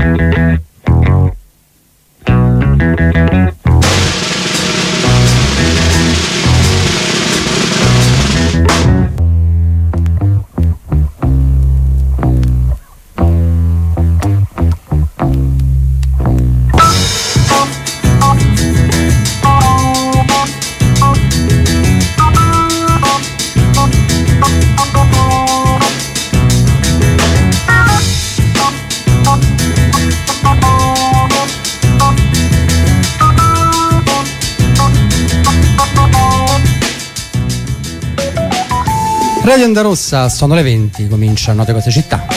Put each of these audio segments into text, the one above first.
Radio Onda Rossa, sono le 20, comincia Note Cose Città.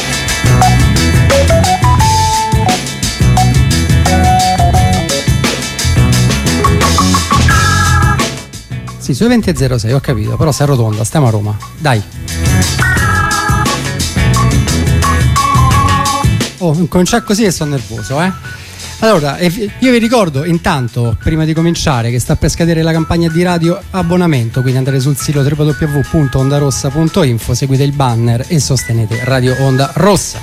Sì, sui 20.06, ho capito, però si arrotonda, stiamo a Roma, dai. Oh, cominciare così e sono nervoso, Allora, io vi ricordo intanto, prima di cominciare, che sta per scadere la campagna di radio abbonamento, quindi andate sul sito www.ondarossa.info, seguite il banner e sostenete Radio Onda Rossa.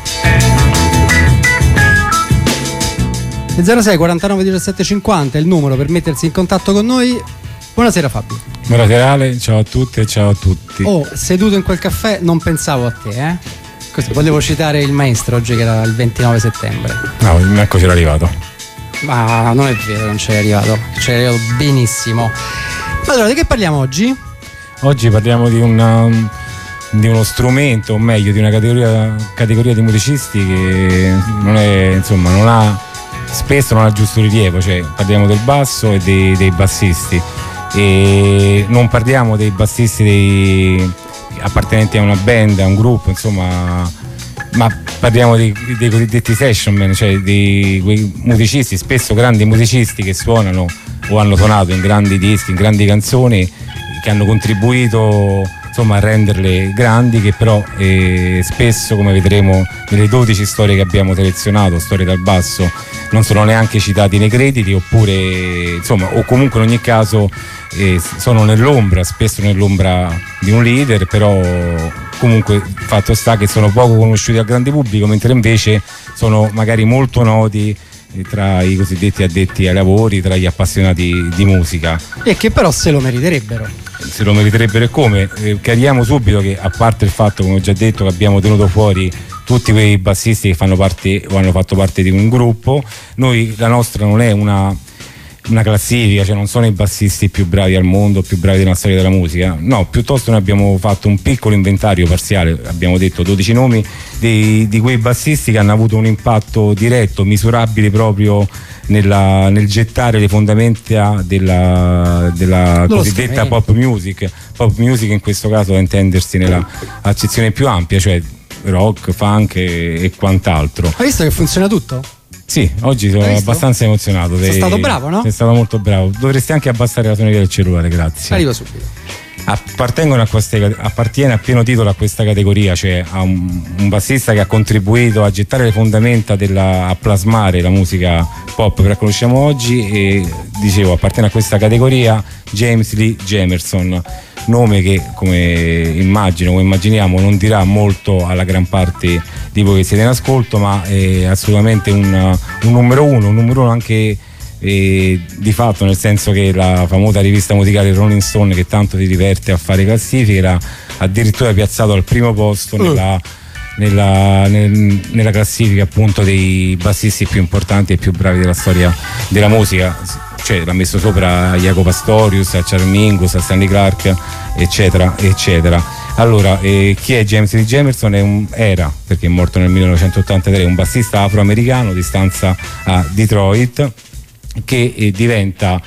06 49 17 50 è il numero per mettersi in contatto con noi. Buonasera Fabio. Buonasera Ale, ciao a tutte e ciao a tutti. Oh, seduto in quel caffè non pensavo a te, Così, volevo citare il maestro oggi che era il 29 settembre. No, ecco c'era arrivato. Ma non è vero, non c'è arrivato. C'è arrivato benissimo. Allora, di che parliamo oggi? Oggi parliamo di uno strumento, o meglio di una categoria di musicisti che spesso non ha giusto rilievo, cioè parliamo del basso e dei bassisti, e non parliamo dei bassisti appartenenti a una band, a un gruppo, insomma, ma parliamo dei cosiddetti session man, cioè di quei musicisti, spesso grandi musicisti, che suonano o hanno suonato in grandi dischi, in grandi canzoni, che hanno contribuito insomma a renderle grandi, che però spesso, come vedremo nelle 12 storie che abbiamo selezionato, storie dal basso, non sono neanche citati nei crediti, oppure insomma, o comunque in ogni caso sono nell'ombra, spesso nell'ombra di un leader, però comunque il fatto sta che sono poco conosciuti al grande pubblico, mentre invece sono magari molto noti tra i cosiddetti addetti ai lavori, tra gli appassionati di musica, e che però se lo meriterebbero. Se lo meriterebbero. E come? Chiariamo subito che, a parte il fatto, come ho già detto, che abbiamo tenuto fuori tutti quei bassisti che fanno parte o hanno fatto parte di un gruppo, la nostra non è una classifica, cioè non sono i bassisti più bravi al mondo, più bravi della storia della musica, no, piuttosto noi abbiamo fatto un piccolo inventario parziale, abbiamo detto 12 nomi di quei bassisti che hanno avuto un impatto diretto, misurabile proprio nel gettare le fondamenta della cosiddetta pop music in questo caso, da intendersi nella accezione più ampia, cioè rock, funk e quant'altro. Hai visto che funziona tutto? Sì, oggi sono abbastanza emozionato. Sei stato bravo, no? Sei stato molto bravo. Dovresti anche abbassare la tonalità del cellulare, grazie. Arrivo subito. Appartiene a pieno titolo a questa categoria, cioè a un bassista che ha contribuito a gettare le fondamenta a plasmare la musica pop che conosciamo oggi, e dicevo, appartiene a questa categoria James Lee Jamerson, nome che, come immaginiamo, non dirà molto alla gran parte di voi che siete in ascolto, ma è assolutamente un numero uno anche di fatto, nel senso che la famosa rivista musicale Rolling Stone, che tanto si diverte a fare classifiche, l'ha addirittura piazzato al primo posto nella classifica appunto dei bassisti più importanti e più bravi della storia della musica, cioè l'ha messo sopra a Jaco Pastorius, a Charles Mingus, a Stanley Clarke, eccetera eccetera. Allora, chi è James Lee Jamerson? Era, perché è morto nel 1983, un bassista afroamericano di stanza a Detroit, che diventa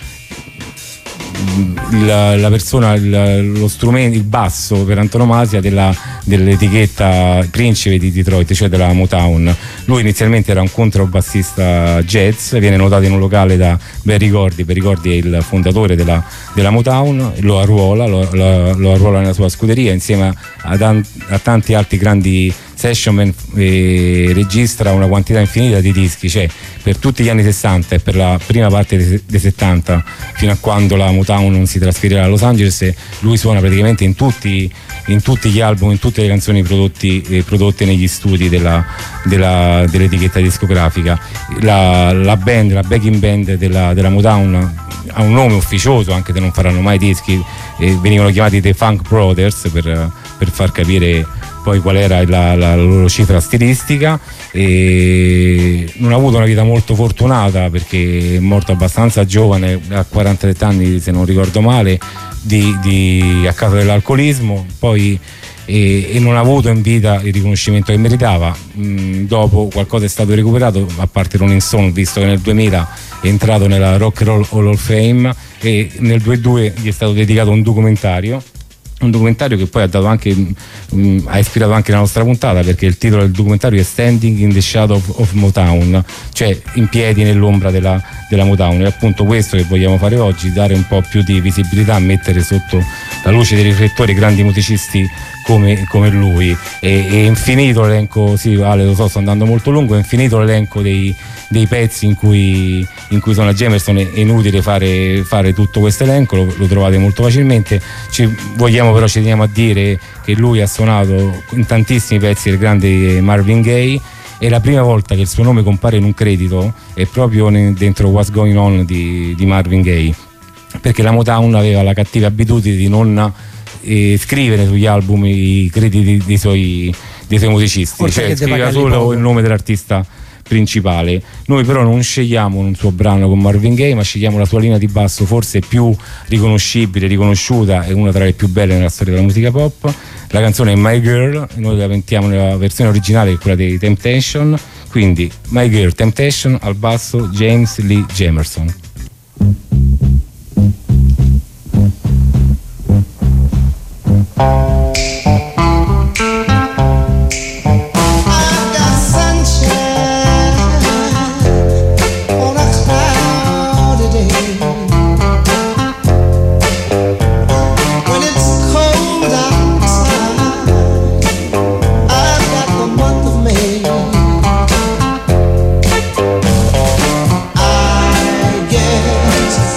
la persona, lo strumento, il basso per antonomasia dell'etichetta principe di Detroit, cioè della Motown. Lui inizialmente era un contrabbassista jazz, viene notato in un locale da Berry Gordy è il fondatore della Motown, lo arruola nella sua scuderia insieme a tanti altri grandi Session Man registra una quantità infinita di dischi, cioè per tutti gli anni 60 e per la prima parte dei 70, fino a quando la Motown non si trasferirà a Los Angeles, lui suona praticamente in tutti gli album, in tutte le canzoni prodotte negli studi dell'etichetta discografica. La band, la backing band della Motown ha un nome ufficioso, anche se non faranno mai dischi, venivano chiamati The Funk Brothers per far capire poi qual era la loro cifra stilistica, e non ha avuto una vita molto fortunata perché è morto abbastanza giovane, a 47 anni se non ricordo male, a causa dell'alcolismo, poi e non ha avuto in vita il riconoscimento che meritava. Dopo qualcosa è stato recuperato, a parte Rolling Stone, visto che nel 2000 è entrato nella Rock and Roll Hall of Fame, e nel 2002 gli è stato dedicato un documentario che poi ha ispirato anche la nostra puntata, perché il titolo del documentario è Standing in the Shadow of Motown, cioè in piedi nell'ombra della Motown. E appunto questo che vogliamo fare oggi, dare un po' più di visibilità, mettere sotto la luce dei riflettori grandi musicisti come lui. E infinito l'elenco, sì Ale, lo so, sto andando molto lungo, è infinito l'elenco dei pezzi in cui suona Jamerson. È inutile fare tutto questo elenco, lo trovate molto facilmente. Ci teniamo a dire che lui ha suonato in tantissimi pezzi del grande Marvin Gaye, e la prima volta che il suo nome compare in un credito è proprio dentro What's Going On di Marvin Gaye, perché la Motown aveva la cattiva abitudine di non scrivere sugli album i crediti dei suoi musicisti, cioè scriveva solo il nome dell'artista principale. Noi però non scegliamo un suo brano con Marvin Gaye, ma scegliamo la sua linea di basso forse più riconoscibile, riconosciuta, e una tra le più belle nella storia della musica pop. La canzone è My Girl, noi la mettiamo nella versione originale, che è quella dei Temptation, quindi My Girl, Temptation, al basso James Lee Jamerson. I guess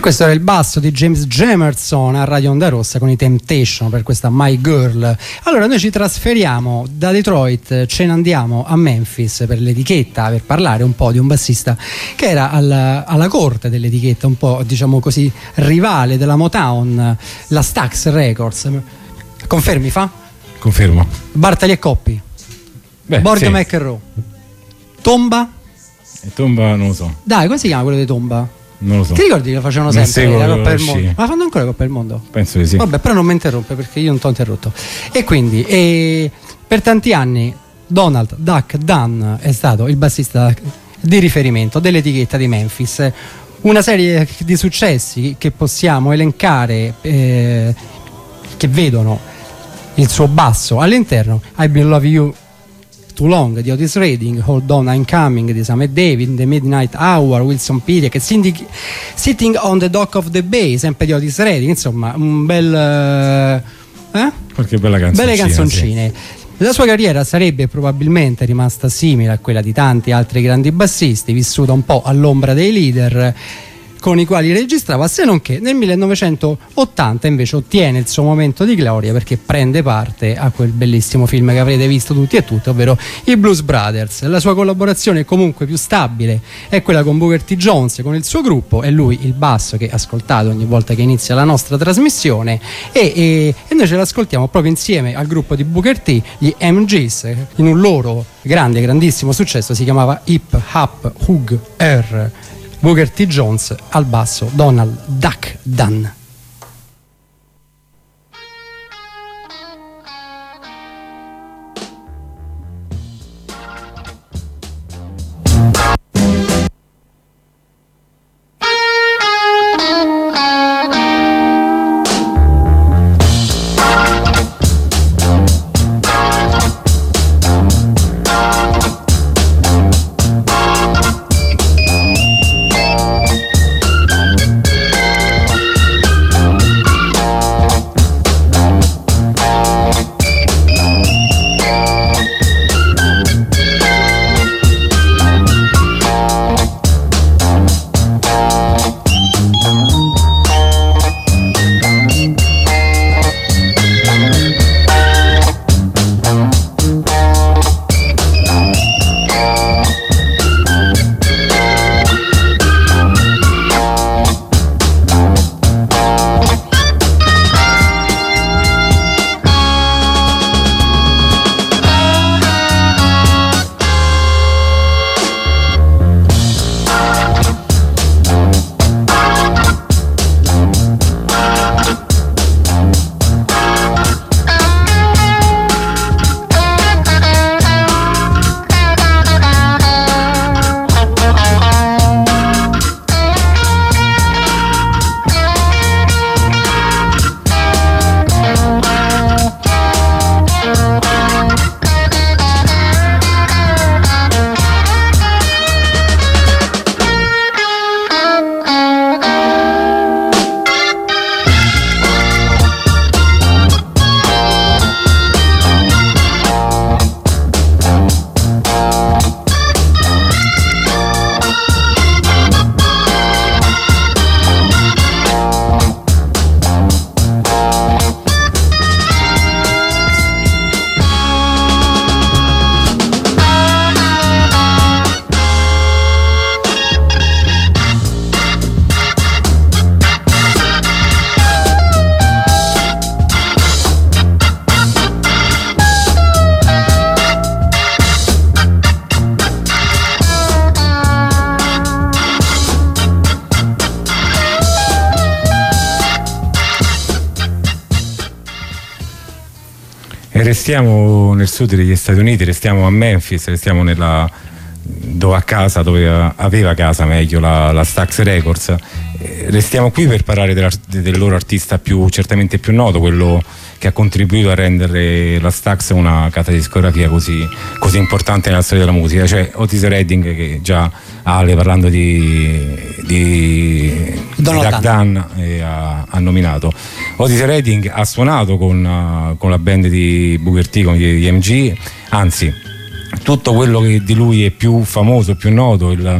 questo era il basso di James Jamerson a Radio Onda Rossa con i Temptation per questa My Girl. Allora noi ci trasferiamo da Detroit, ce ne andiamo a Memphis per l'etichetta, per parlare un po' di un bassista che era alla corte dell'etichetta, un po' diciamo così rivale della Motown, la Stax Records. Confermi fa? Confermo. Bartali e Coppi. Borg McEnroe. Tomba? Tomba non lo so. Dai, come si chiama quello di Tomba? Non lo so. Ti ricordi che lo facevano sempre la Coppa del Mondo? Ma fanno ancora la Coppa del Mondo? Penso di sì. Vabbè, però non mi interrompe perché io non ti ho interrotto. E quindi per tanti anni Donald Duck Dunn è stato il bassista di riferimento dell'etichetta di Memphis. Una serie di successi che possiamo elencare che vedono il suo basso all'interno: I've Been Loving You Too Long di Otis Redding, Hold On I'm Coming di Sam e David, The Midnight Hour, Wilson Pickett, Sitting on the Dock of the Bay, sempre di Otis Redding. Insomma, un bel qualche bella canzoncina, belle canzoncine. Sì. La sua carriera sarebbe probabilmente rimasta simile a quella di tanti altri grandi bassisti, vissuta un po' all'ombra dei leader con i quali registrava, se non che nel 1980 invece ottiene il suo momento di gloria perché prende parte a quel bellissimo film che avrete visto tutti e tutte, ovvero i Blues Brothers. La sua collaborazione comunque più stabile è quella con Booker T. Jones, con il suo gruppo, è lui il basso che ascoltate ogni volta che inizia la nostra trasmissione e noi ce l'ascoltiamo proprio insieme al gruppo di Booker T, gli MGs, in un loro grandissimo successo, si chiamava Hip Hop Hug R. Booker T. Jones al basso, Donald Duck Dunn. Restiamo nel sud degli Stati Uniti, restiamo a Memphis, restiamo dove aveva casa meglio la Stax Records. Restiamo qui per parlare del loro artista certamente più noto, quello che ha contribuito a rendere la Stax una casa discografia così importante nella storia della musica, cioè Otis Redding, che già Ale parlando di Duck Dunn ha nominato. Otis Redding ha suonato con la band di Booker T, con gli MG, anzi tutto quello che di lui è più famoso, più noto,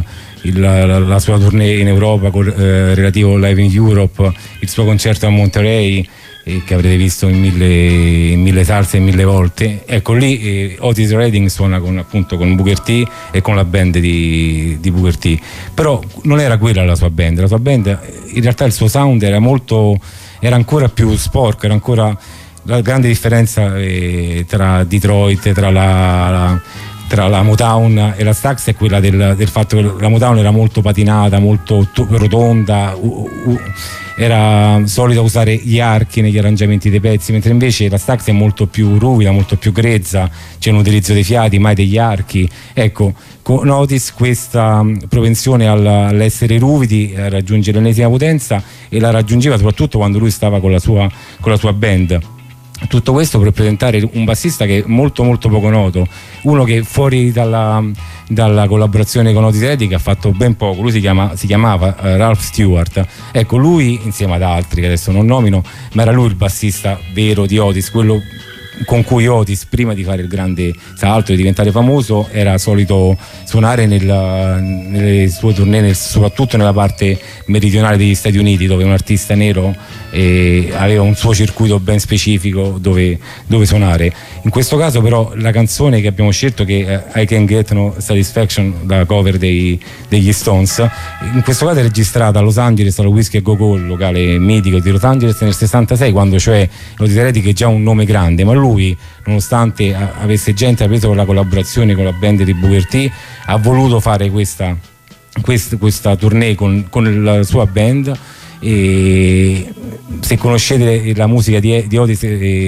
la sua tournée in Europa relativo Live in Europe, il suo concerto a Monterey, che avrete visto in mille salse e 1000 volte. Ecco, lì Otis Redding suona appunto con Booker T e con la band di Booker T, però non era quella la sua band in realtà il suo sound era ancora più sporco, era ancora la grande differenza tra Detroit, tra la Motown e la Stax è quella del fatto che la Motown era molto patinata, molto rotonda, era solita usare gli archi negli arrangiamenti dei pezzi, mentre invece la Stax è molto più ruvida, molto più grezza, c'è un utilizzo dei fiati, mai degli archi. Ecco, con Otis questa propensione all'essere ruvidi raggiunge l'ennesima potenza, e la raggiungeva soprattutto quando lui stava con la sua band. Tutto questo per presentare un bassista che è molto molto poco noto, uno che fuori dalla collaborazione con Otis Redding ha fatto ben poco. Lui si chiamava Ralph Stewart. Ecco, lui insieme ad altri che adesso non nomino, ma era lui il bassista vero di Otis, quello con cui Otis, prima di fare il grande salto e diventare famoso, era solito suonare nelle sue tournée, soprattutto nella parte meridionale degli Stati Uniti, dove un artista nero aveva un suo circuito ben specifico dove suonare. In questo caso però la canzone che abbiamo scelto, che è I Can't Get No Satisfaction, la cover degli Stones, in questo caso è registrata a Los Angeles al Whiskey Go Go, il locale mitico di Los Angeles, nel 66, quando cioè Otis Redding è già un nome grande, ma lui, nonostante avesse gente preso con la collaborazione con la band di Booker T, ha voluto fare questa tournée con la sua band. E se conoscete la musica di Otis,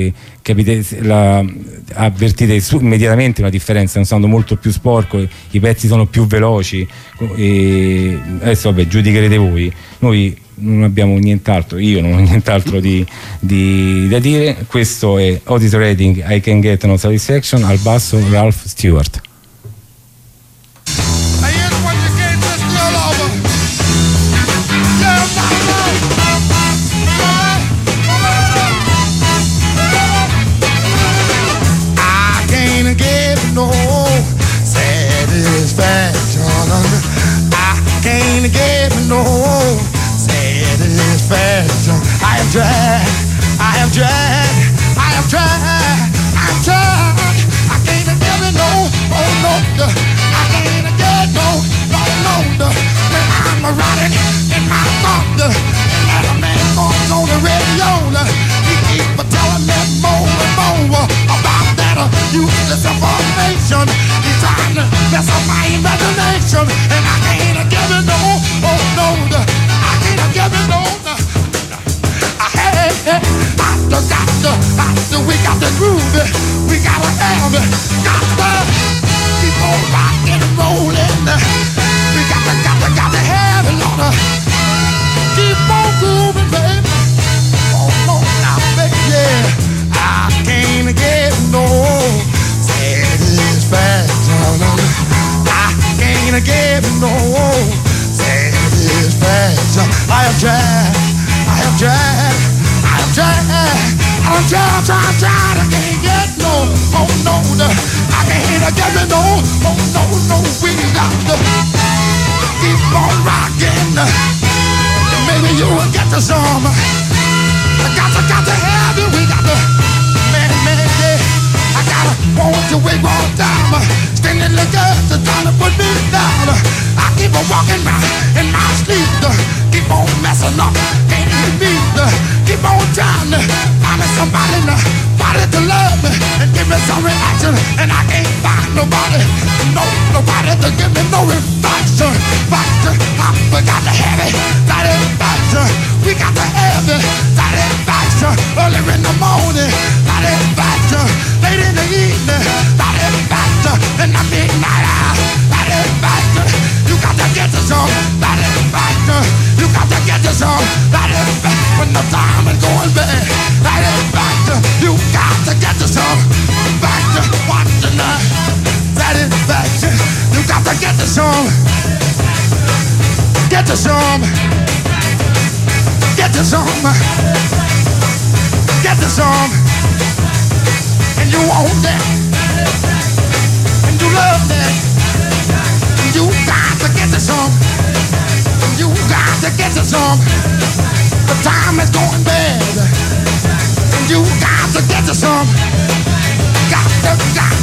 avvertite immediatamente una differenza, è un sound molto più sporco, i pezzi sono più veloci, adesso vabbè, giudicherete voi. Noi non abbiamo nient'altro, io non ho nient'altro da dire. Questo è Otis Redding, I Can't Get No Satisfaction, al basso Ralph Stewart. No satisfaction. I can't get no satisfaction. I have tried. I can't get no. Oh no, I can't get no. When I'm riding in my thunder, and a man comes on the radio, he keep telling me more and more about that useless information. He's trying to mess up my imagination, and I can't give it no. Oh no, I can't give it no. We got the groove, we gotta have it, got to keep on rocking and rolling. We got to have it, Lord. Keep on grooving, baby. Oh no, now, baby, yeah. I can't get no satisfaction. I can't get no satisfaction. I have tried. I'm trying, I can't get no. Oh no, I can't get no. Oh no, we got to keep on rocking. Maybe you will get to some. I got to have it. We got to, man, yeah. I gotta want you wait one time. Standing like us, trying to put me down. I keep on walking in my sleep. Keep on messing up, can't even beat. Keep on trying to find me somebody to love me and give me some reaction. And I can't find nobody to give me no reflection. We got to have it, satisfaction. We got to have it, satisfaction. Early in the morning, satisfaction. Late in the evening, satisfaction. In the midnight hour, satisfaction. You got to get to some satisfaction. You got to get to some satisfaction. When the time is going bad, satisfaction. You got to get to some satisfaction. Watch the night, satisfaction. You got to get to some. Get to some. Get to some. Get to some. And you want that. And you love that. And you got got to get you some. You got to get you some. The time is going bad. You got to get you some. Got that.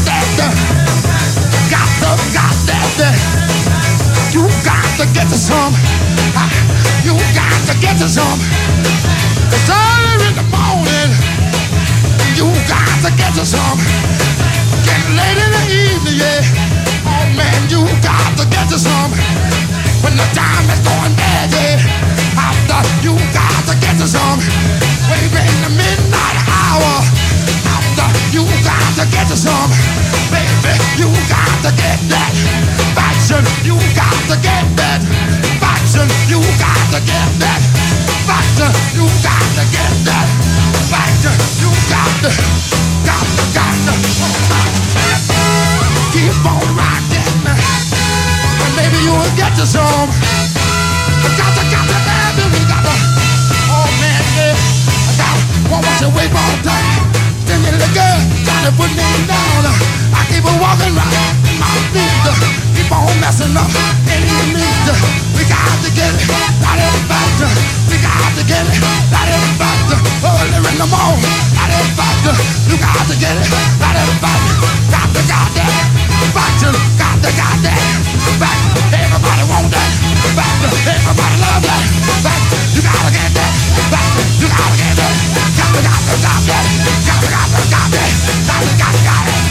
You got to get you some. You got to get you some. It's early in the morning. You got to get you some. Getting late in the evening, yeah. Oh man, you got to get you some. When the time is going bad, yeah. After you got to get you some. Way in the midnight hour. After you got to get you some. Baby, you got to get that. Faction, you got to get that. Faction, you got to get that. Faction, you got to get that. Faction, you got to. Keep on rocking, and maybe you'll get you some. Got to have it, we got to. Oh man, yeah, I got won't want you wait for all time. Then you look good, trying to put me down. I keep on walking right in my feet. Keep on messing up, and you need to. We got to get it, not in fact. We got to get it, not in fact. Early in the morning, not in fact. You got to get it, not in fact. Got that. Faction, got that. Back, everybody want that. Back, everybody love that. Back, you gotta get that. Back, you gotta get that. Got that. Got it.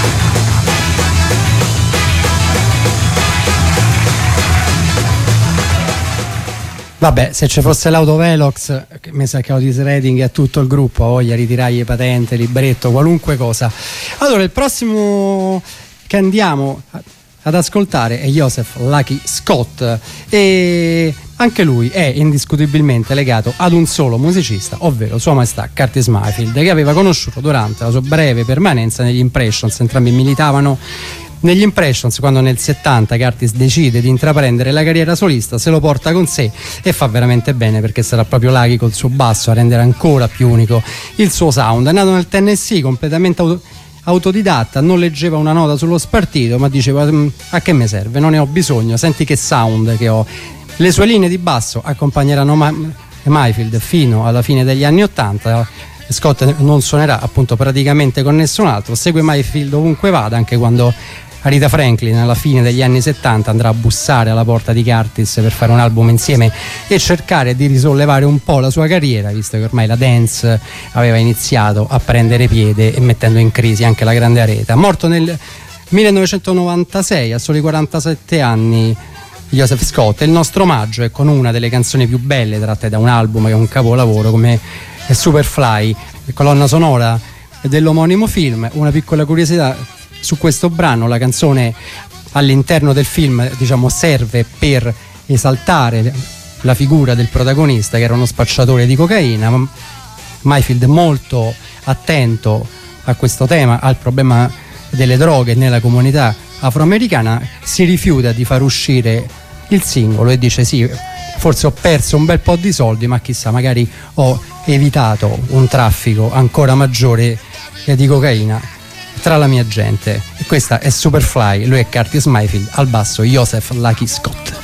Vabbè, se ci fosse l'autovelox, mi sa che Otis Redding e tutto il gruppo voglia ritirargli patente, libretto, qualunque cosa. Allora, il prossimo che andiamo ad ascoltare è Joseph Lucky Scott, e anche lui è indiscutibilmente legato ad un solo musicista, ovvero Sua Maestà Curtis Mayfield, che aveva conosciuto durante la sua breve permanenza negli Impressions. Entrambi militavano negli Impressions quando nel 70 Curtis decide di intraprendere la carriera solista, se lo porta con sé e fa veramente bene, perché sarà proprio Lucky col suo basso a rendere ancora più unico il suo sound. È nato nel Tennessee, completamente autodidatta, non leggeva una nota sullo spartito, ma diceva a che mi serve, non ne ho bisogno, senti che sound che ho. Le sue linee di basso accompagneranno Mayfield fino alla fine degli anni 80. Scott non suonerà appunto praticamente con nessun altro, segue Mayfield ovunque vada, anche quando Aretha Franklin alla fine degli anni 70 andrà a bussare alla porta di Curtis per fare un album insieme e cercare di risollevare un po' la sua carriera, visto che ormai la dance aveva iniziato a prendere piede e mettendo in crisi anche la grande Aretha. Morto nel 1996 a soli 47 anni Joseph Scott, e il nostro omaggio è con una delle canzoni più belle tratte da un album che è un capolavoro come Superfly, colonna sonora dell'omonimo film. Una piccola curiosità su questo brano: la canzone all'interno del film, diciamo, serve per esaltare la figura del protagonista, che era uno spacciatore di cocaina. Mayfield, molto attento a questo tema, al problema delle droghe nella comunità afroamericana, si rifiuta di far uscire il singolo e dice: sì, forse ho perso un bel po' di soldi, ma chissà, magari ho evitato un traffico ancora maggiore di cocaina tra la mia gente. E questa è Superfly, lui è Curtis Mayfield, al basso Joseph Lucky Scott.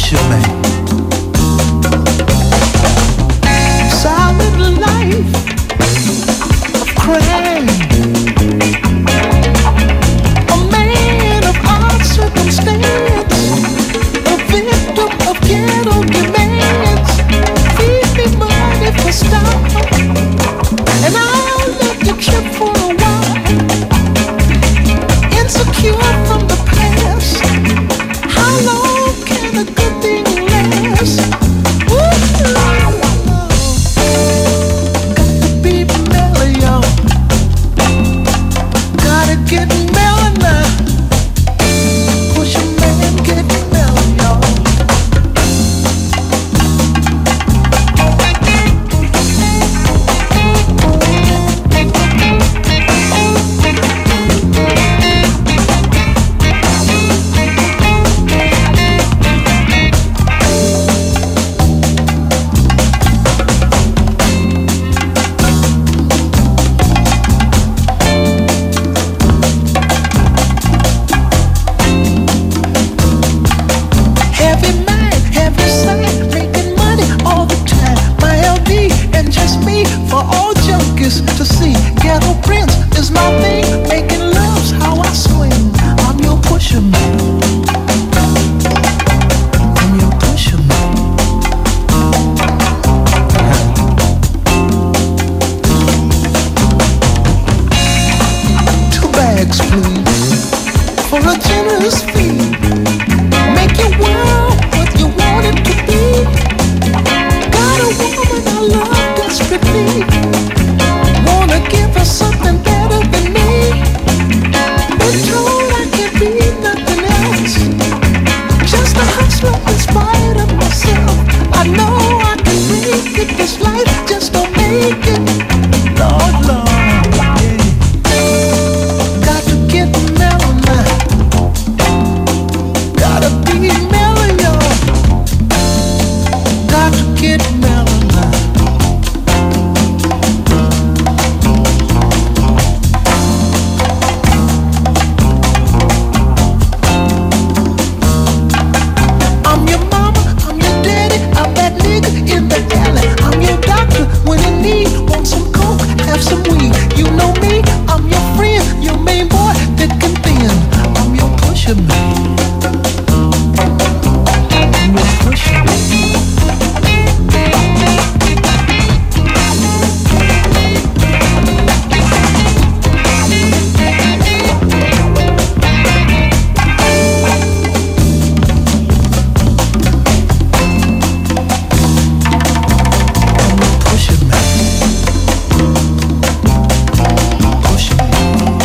pusher man. Silent life of crime. A man of odd circumstance, a victim of ghetto demands. Feed me money for style, and I'll let you trip for a while. Insecure from the past, how long can a good thing last? Ooh, got to be mellow, y'all. Gotta get mellow now. Push a man, get mellow, y'all. Heavy mind, heavy sight, making money all the time. My LD and just me for all junkies to see. Ghetto Prince is my thing, making love's how I swing. I'm your pusher man. I'm your pusher man. 2 bags, please, for a generous fee. Make your world what you want it to be. Got a woman I love desperately. Wanna give her something better than me. Been told I can't be nothing else. Just a hustler in spite of myself. I know I can make it. This life just don't make it. Lord, Lord, yeah. Got to get mellow now. Gotta be mellow, y'all. Got to get mellow now. I'm your mama, I'm your daddy, I'm that nigga in the alley. I'm your doctor when in need. Want some coke, have some weed. You know me, I'm your friend, your main boy, thick and thin. I'm your pusher man. I'm your pusher man. Pusher man. Pusher man.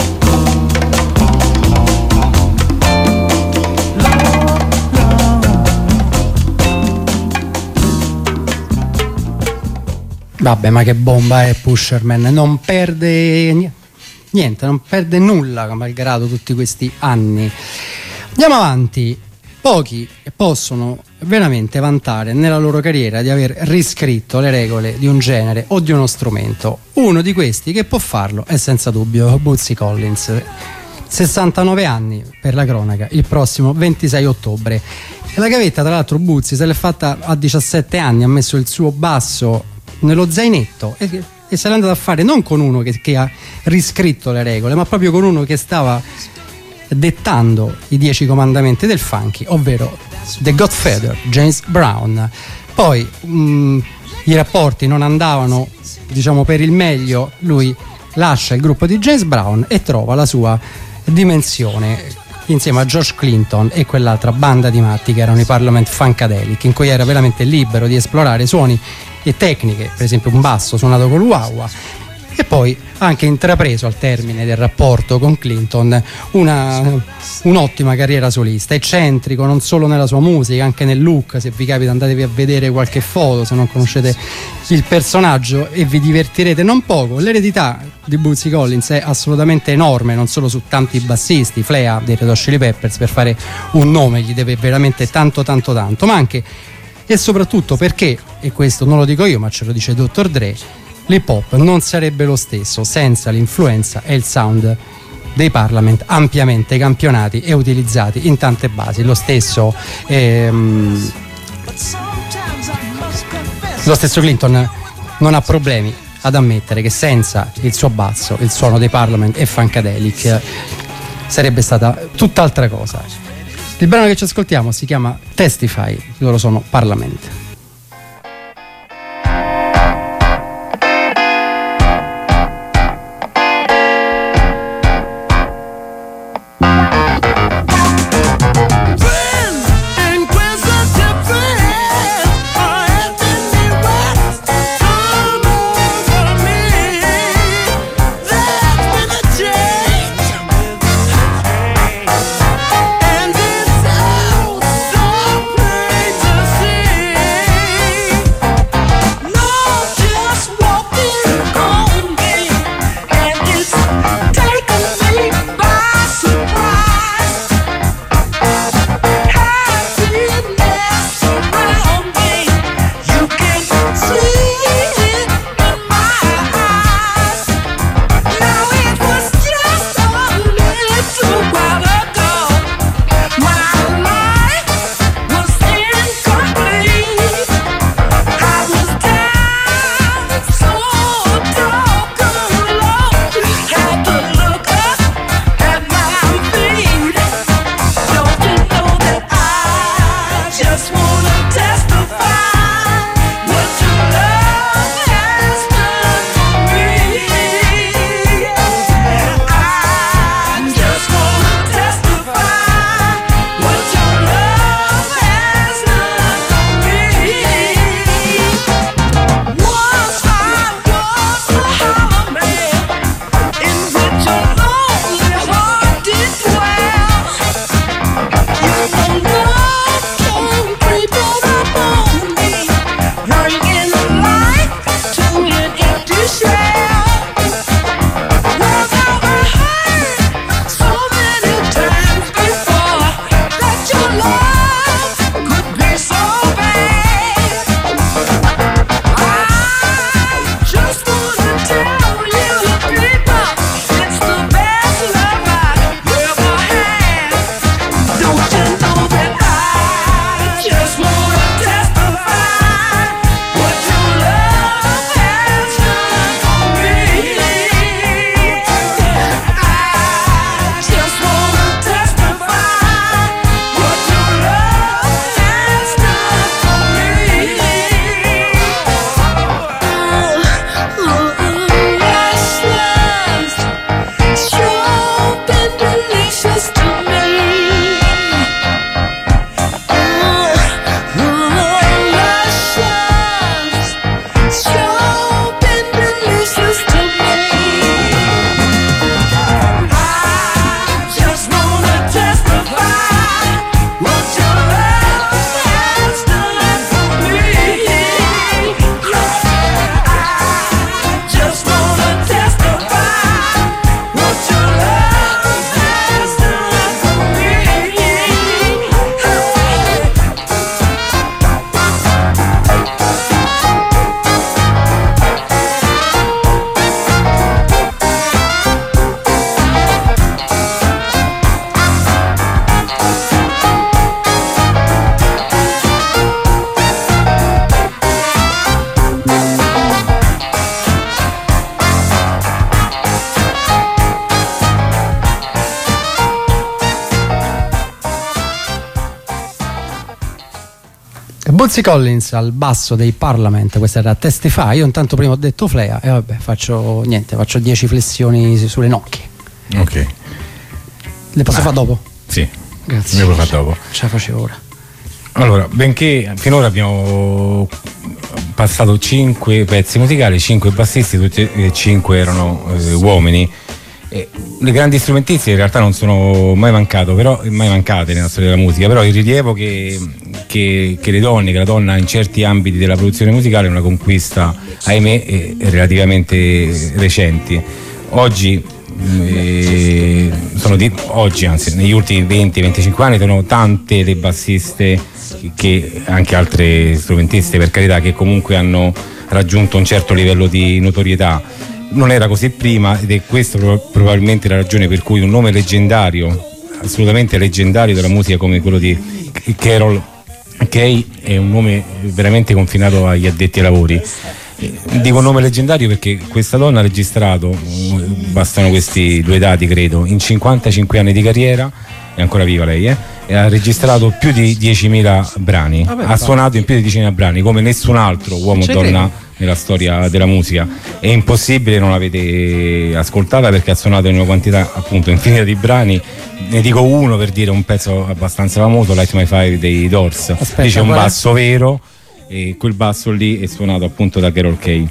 Vabbè, ma che bomba è Pusherman, non perde niente, non perde nulla malgrado tutti questi anni. Andiamo avanti. Pochi possono veramente vantare nella loro carriera di aver riscritto le regole di un genere o di uno strumento. Uno di questi che può farlo è senza dubbio Bootsy Collins. 69 anni per la cronaca, il prossimo 26 ottobre. E la gavetta, tra l'altro, Bootsy se l'è fatta a 17 anni, ha messo il suo basso nello zainetto e se l'è andato a fare non con uno che ha riscritto le regole, ma proprio con uno che stava dettando i 10 comandamenti del funky, ovvero The Godfather, James Brown. Poi i rapporti non andavano, diciamo, per il meglio, lui lascia il gruppo di James Brown e trova la sua dimensione insieme a George Clinton e quell'altra banda di matti che erano i Parliament Funkadelic, in cui era veramente libero di esplorare suoni e tecniche, per esempio un basso suonato con l'uawa, e poi ha anche intrapreso al termine del rapporto con Clinton un'ottima carriera solista, eccentrico non solo nella sua musica, anche nel look. Se vi capita andatevi a vedere qualche foto se non conoscete il personaggio e vi divertirete non poco. L'eredità di Bootsy Collins è assolutamente enorme, non solo su tanti bassisti. Flea dei Red Hot Chili Peppers, per fare un nome, gli deve veramente tanto, ma anche e soprattutto perché, e questo non lo dico io ma ce lo dice Dr. Dre, l'hip hop non sarebbe lo stesso senza l'influenza e il sound dei Parliament ampiamente campionati e utilizzati in tante basi. Lo stesso Clinton non ha problemi ad ammettere che senza il suo basso il suono dei Parliament e Funkadelic sarebbe stata tutt'altra cosa. Il brano che ci ascoltiamo si chiama Testify, loro sono Parliament. Bootsy Collins al basso dei Parliament, questa era Testify. Io intanto prima ho detto Flea e vabbè, faccio 10 flessioni sulle nocche. Ok. Le posso fare dopo? Sì. Grazie. Le puoi fare dopo. Ce la facevo ora. Allora, benché finora abbiamo passato 5 pezzi musicali, 5 bassisti, tutti e 5 erano uomini. Le grandi strumentisti in realtà non sono mai mancate nella storia della musica, però il rilievo che le donne, che la donna in certi ambiti della produzione musicale è una conquista, ahimè, relativamente recenti. Oggi anzi negli ultimi 20-25 anni sono tante le bassiste, che anche altre strumentiste per carità, che comunque hanno raggiunto un certo livello di notorietà. non era così prima, ed è questa probabilmente la ragione per cui un nome leggendario, assolutamente leggendario della musica come quello di Carol Kay, è un nome veramente confinato agli addetti ai lavori. Dico nome leggendario perché questa donna ha registrato, bastano questi 2 dati credo, in 55 anni di carriera, è ancora viva lei, e ha registrato più di 10.000 brani. Ha suonato in più di 10.000 brani come nessun altro uomo o donna nella storia della musica. È impossibile non l'avete ascoltata, perché ha suonato in una quantità appunto infinita di brani. Ne dico uno per dire un pezzo abbastanza famoso, Light My Fire dei Doors. Dice un basso vero, e quel basso lì è suonato appunto da Carol Kay.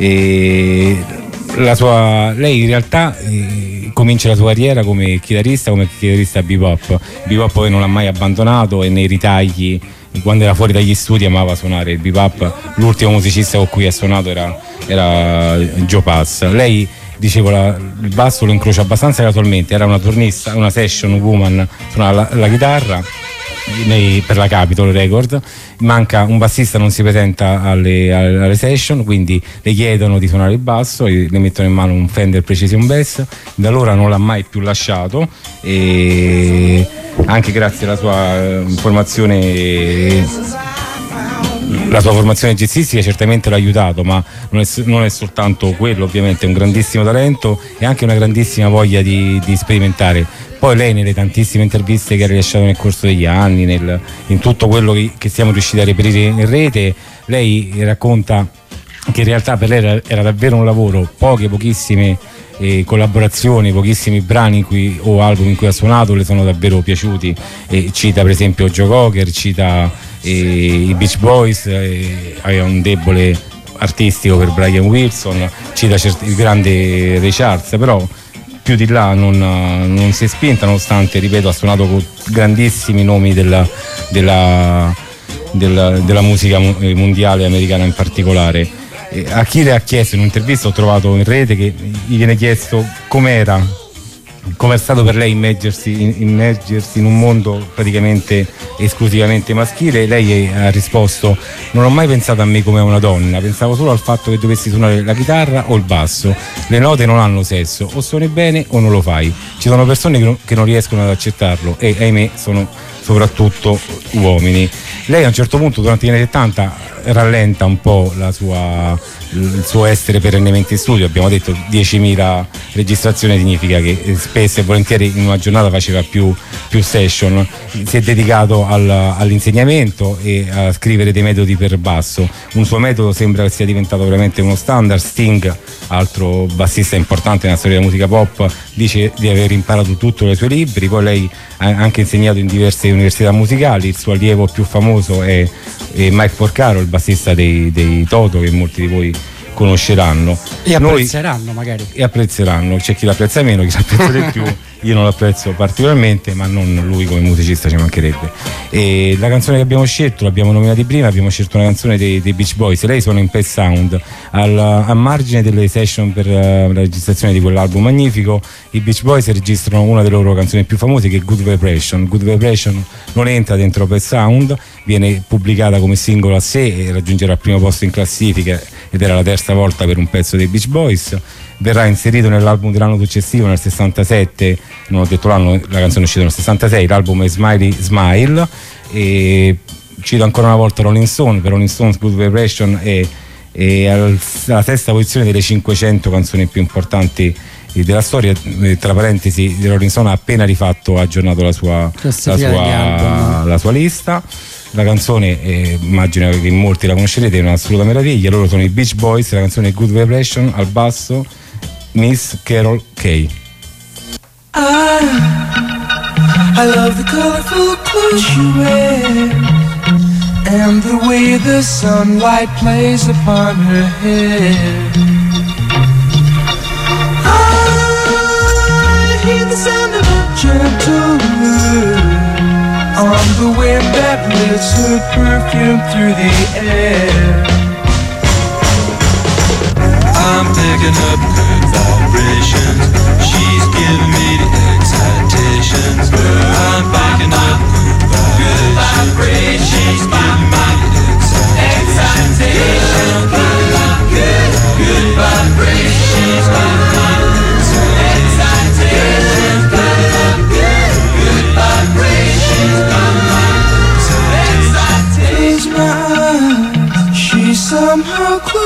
Lei in realtà comincia la sua carriera come chitarrista bebop che non l'ha mai abbandonato, e nei ritagli, quando era fuori dagli studi, amava suonare il bebop. L'ultimo musicista con cui ha suonato era Joe Pass. Lei, dicevo, il basso lo incrocia abbastanza casualmente, era una turnista, una session woman, suonava la chitarra per la Capitol Record. Manca un bassista, non si presenta alle session, quindi le chiedono di suonare il basso e le mettono in mano un Fender Precision Bass. Da allora non l'ha mai più lasciato, e anche grazie alla sua formazione jazzistica certamente l'ha aiutato, ma non è soltanto quello, ovviamente è un grandissimo talento e anche una grandissima voglia di sperimentare. Poi lei, nelle tantissime interviste che ha rilasciato nel corso degli anni, in tutto quello che siamo riusciti a reperire in rete, lei racconta che in realtà per lei era davvero un lavoro, pochissime collaborazioni, pochissimi brani o album in cui ha suonato le sono davvero piaciuti, cita per esempio Joe Cocker, cita i Beach Boys, aveva un debole artistico per Brian Wilson, cita il grande Ray Charles, però più di là non si è spinta, nonostante, ripeto, ha suonato con grandissimi nomi della musica mondiale, americana in particolare. A chi le ha chiesto, in un'intervista ho trovato in rete, che gli viene chiesto come è stato per lei immergersi in un mondo praticamente esclusivamente maschile. Lei ha risposto: non ho mai pensato a me come a una donna, pensavo solo al fatto che dovessi suonare la chitarra o il basso. Le note non hanno sesso, o suoni bene o non lo fai. Ci sono persone che non riescono ad accettarlo, e ahimè sono soprattutto uomini. Lei a un certo punto, durante gli anni 70, rallenta un po' il suo essere perennemente in studio. Abbiamo detto 10.000 registrazioni, significa che spesso e volentieri in una giornata faceva più session. Si è dedicato all'insegnamento e a scrivere dei metodi per basso. Un suo metodo sembra che sia diventato veramente uno standard. Sting, altro bassista importante nella storia della musica pop, dice di aver imparato tutto dai suoi libri. Poi lei ha anche insegnato in diverse università musicali. Il suo allievo più famoso è Mike Porcaro, il bassista dei Toto, che molti di voi conosceranno e apprezzeranno magari. E apprezzeranno, c'è chi l'apprezza meno, chi l'apprezza di più. Io non l'apprezzo particolarmente, ma non lui come musicista, ci mancherebbe. E la canzone che abbiamo scelto, l'abbiamo nominata prima, abbiamo scelto una canzone dei Beach Boys. Lei suona in Pet Sound, a margine delle session per la registrazione di quell'album magnifico. I Beach Boys registrano una delle loro canzoni più famose, che è Good Vibration. Good Vibration non entra dentro Pet Sound, viene pubblicata come singolo a sé e raggiungerà il primo posto in classifica, ed era la terza volta per un pezzo dei Beach Boys. Verrà inserito nell'album dell'anno successivo, nel 67, non ho detto l'anno, la canzone è uscita nel 66, l'album è Smile, e cito ancora una volta Rolling Stone. Per Rolling Stones Good Vibration è alla sesta posizione delle 500 canzoni più importanti della storia. Tra parentesi, Rolling Stone ha appena rifatto, ha aggiornato la sua lista. La canzone, immagino che molti la conoscerete, è un'assoluta meraviglia. Loro sono i Beach Boys, la canzone è Good Vibration, al basso Miss Carol Kay. I love the colorful clothes she wears and the way the sunlight plays upon her hair. I hear the sound of a gentle wind on the wind that lifts her perfume through the air. I'm picking up good vibrations. She's giving me the excitations. I'm picking up good vibrations. She's giving me the excitations. Good vibrations. She's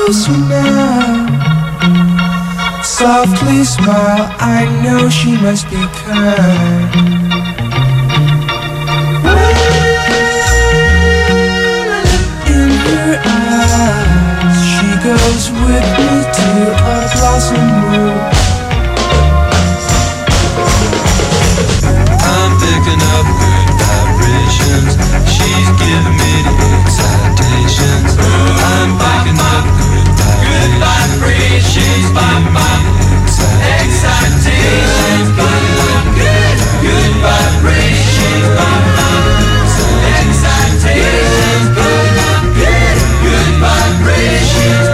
closer now. Softly smile, I know she must be kind. In her eyes, she goes with me to a blossom room. I'm picking up good vibrations. She's giving me the excitations. I'm picking up good vibrations. She's giving me the excitations. Good vibrations. Excitations. Good vibrations.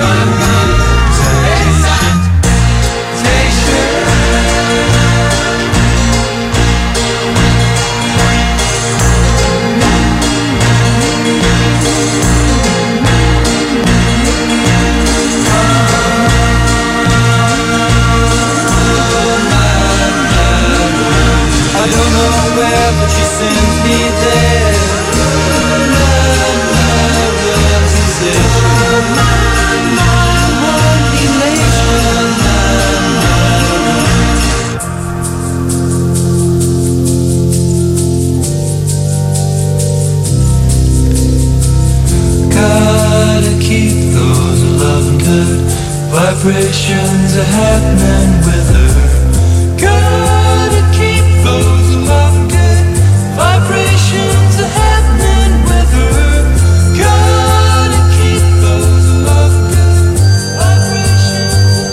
I don't know where, but she sends me there. Gotta keep those loving good vibrations are happening with her. Gotta keep those loving good vibrations are happening with her. Gotta keep those loving good vibrations.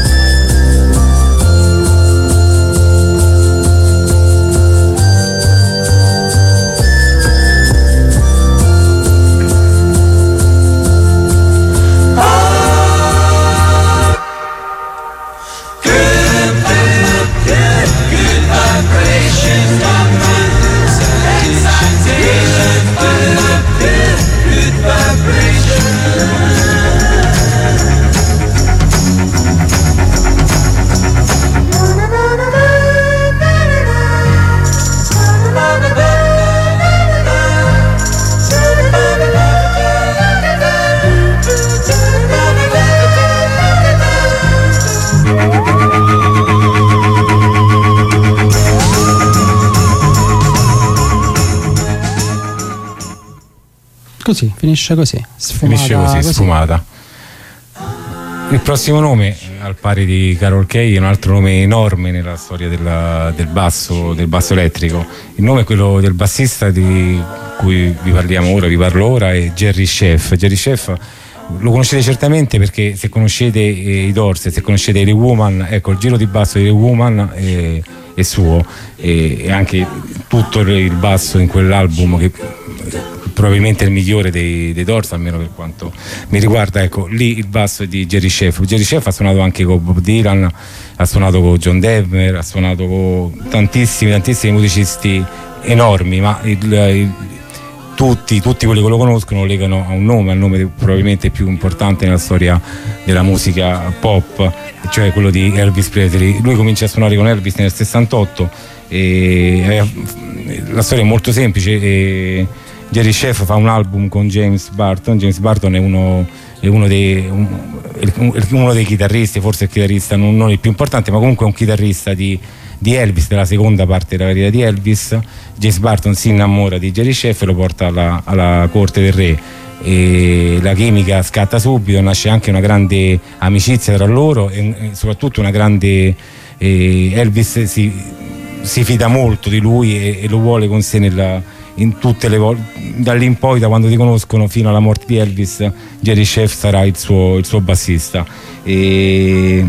Così, finisce così, sfumata. Finisce così, sfumata. Il prossimo nome, al pari di Carol Kay, è un altro nome enorme nella storia del basso elettrico. Il nome è quello del bassista di cui vi parlo ora, è Jerry Scheff. Jerry Scheff lo conoscete certamente perché se conoscete i Doors, se conoscete The Woman, ecco, il giro di basso di The Woman è suo, e anche tutto il basso in quell'album, che probabilmente è il migliore dei Doors, almeno per quanto mi riguarda, ecco, lì il basso è di Jerry Scheff. Jerry Scheff ha suonato anche con Bob Dylan, ha suonato con John Denver, ha suonato con tantissimi musicisti enormi, ma tutti quelli che lo conoscono lo legano a un nome, al nome probabilmente più importante nella storia della musica pop, cioè quello di Elvis Presley. Lui comincia a suonare con Elvis nel 68 e la storia è molto semplice. Jerry Scheff fa un album con James Burton. James Burton è uno dei chitarristi, forse il chitarrista non il più importante, ma comunque è un chitarrista di Elvis, della seconda parte della carriera di Elvis. James Burton si innamora di Jerry Scheff e lo porta alla corte del re, e la chimica scatta subito, nasce anche una grande amicizia tra loro e soprattutto una grande Elvis si fida molto di lui e lo vuole con sé in tutte le volte, da lì in poi, da quando ti conoscono fino alla morte di Elvis, Jerry Scheff sarà il suo bassista. E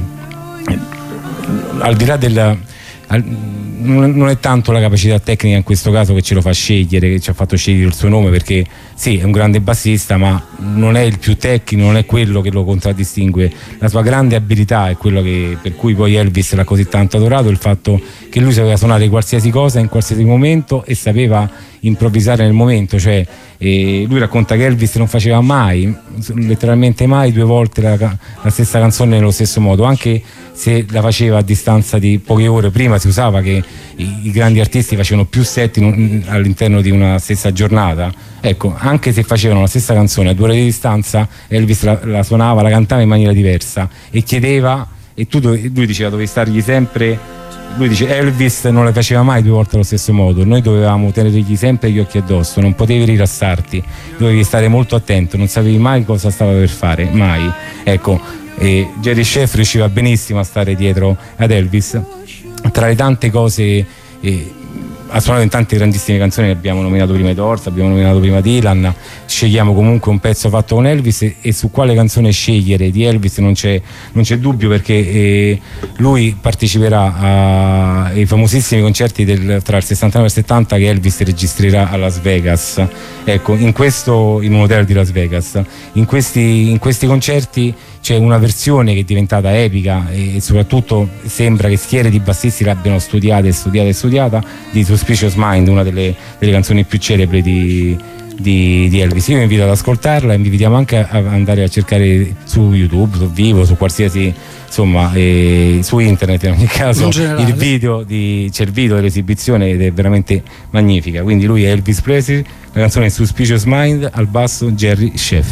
al di là non è tanto la capacità tecnica in questo caso che ce lo fa scegliere, che ci ha fatto scegliere il suo nome, perché sì, è un grande bassista, ma non è il più tecnico, non è quello che lo contraddistingue. La sua grande abilità è quello per cui poi Elvis l'ha così tanto adorato, il fatto che lui sapeva suonare qualsiasi cosa in qualsiasi momento e sapeva improvvisare nel momento, cioè lui racconta che Elvis non faceva mai, letteralmente mai, 2 volte la stessa canzone nello stesso modo, anche se la faceva a distanza di poche ore. Prima si usava che i grandi artisti facevano più set all'interno di una stessa giornata, ecco, anche se facevano la stessa canzone a 2 ore di distanza, Elvis la suonava, la cantava in maniera diversa e chiedeva, e lui diceva dovevi stargli sempre. Lui dice Elvis non le faceva mai 2 volte allo stesso modo, noi dovevamo tenergli sempre gli occhi addosso, non potevi rilassarti, dovevi stare molto attento, non sapevi mai cosa stava per fare, mai, ecco. E Jerry Scheff riusciva benissimo a stare dietro ad Elvis. Tra le tante cose, ha suonato in tante grandissime canzoni, abbiamo nominato prima i Doors, abbiamo nominato prima Dylan, scegliamo comunque un pezzo fatto con Elvis, e su quale canzone scegliere di Elvis non c'è dubbio, perché lui parteciperà ai famosissimi concerti tra il 69 e il 70 che Elvis registrerà a Las Vegas, ecco, in un hotel di Las Vegas. In questi concerti c'è una versione che è diventata epica, e soprattutto sembra che schiere di bassisti l'abbiano studiata di Suspicious Mind, una delle canzoni più celebri di Elvis. Io vi invito ad ascoltarla e vi invitiamo anche a andare a cercare su YouTube, su Vivo, su qualsiasi, insomma, su internet in ogni caso il video dell'esibizione, ed è veramente magnifica. Quindi lui è Elvis Presley, la canzone è Suspicious Mind, al basso Jerry Scheff.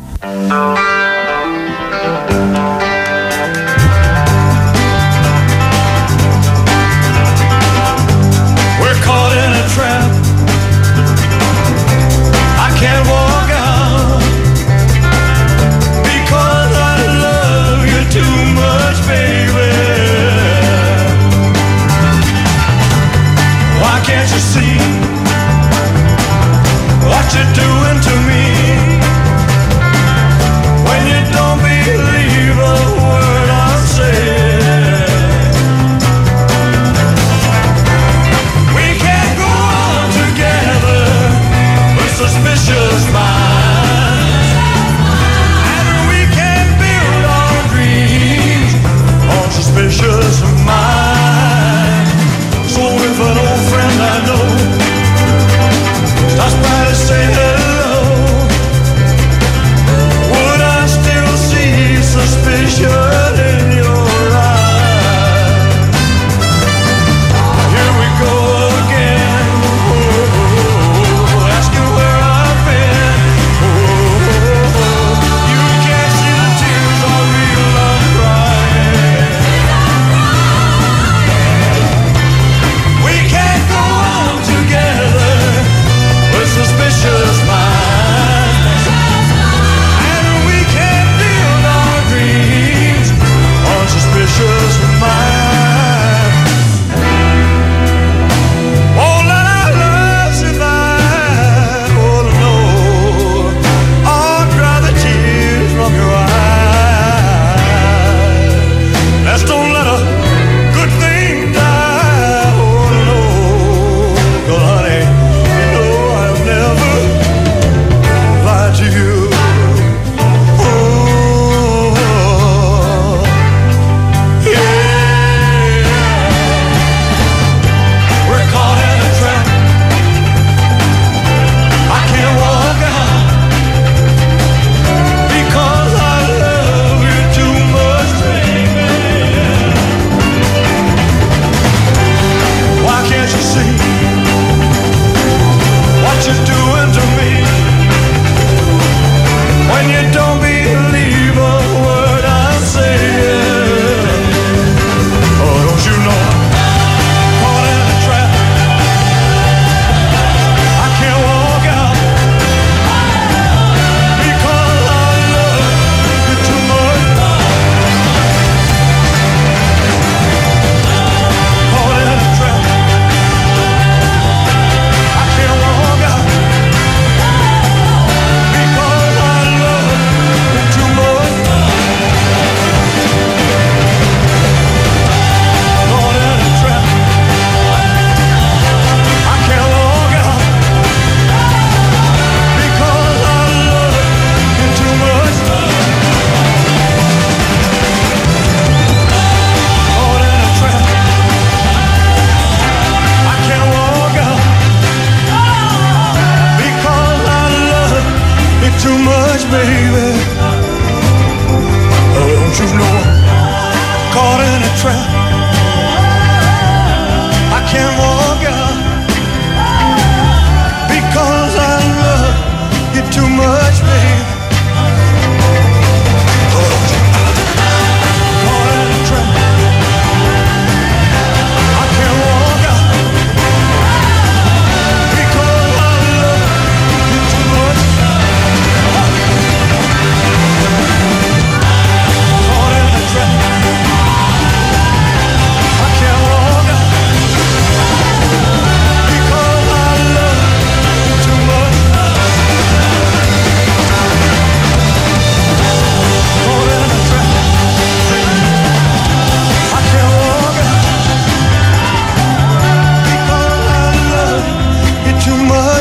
Can't walk out because I love you too much, baby. Why can't you see what you're doing to me? When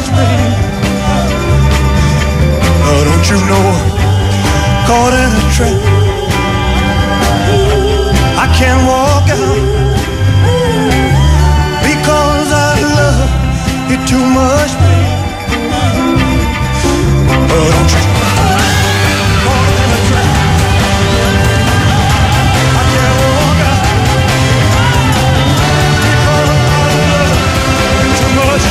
much, baby. Oh, don't you know, caught in a trap. I can't walk out because I love you too much, baby. Oh, don't you know, caught in a trap. I can't walk out because I love you too much.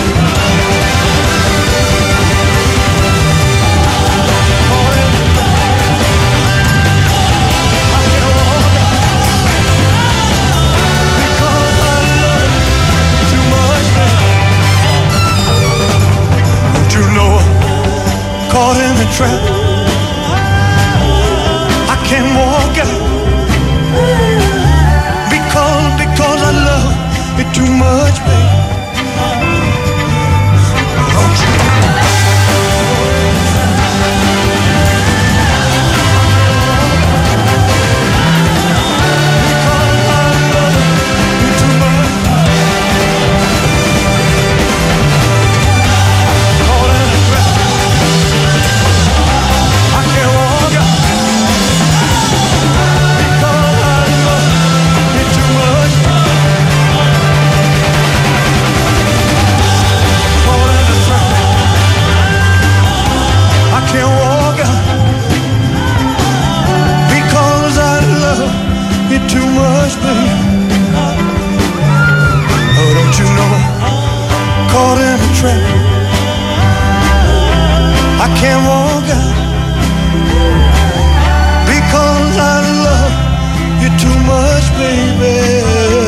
Caught in the trap. I can't walk out because I love you too much, baby. Don't you? Too much, baby. Oh, don't you know, caught in a trap. I can't walk out because I love you too much, baby.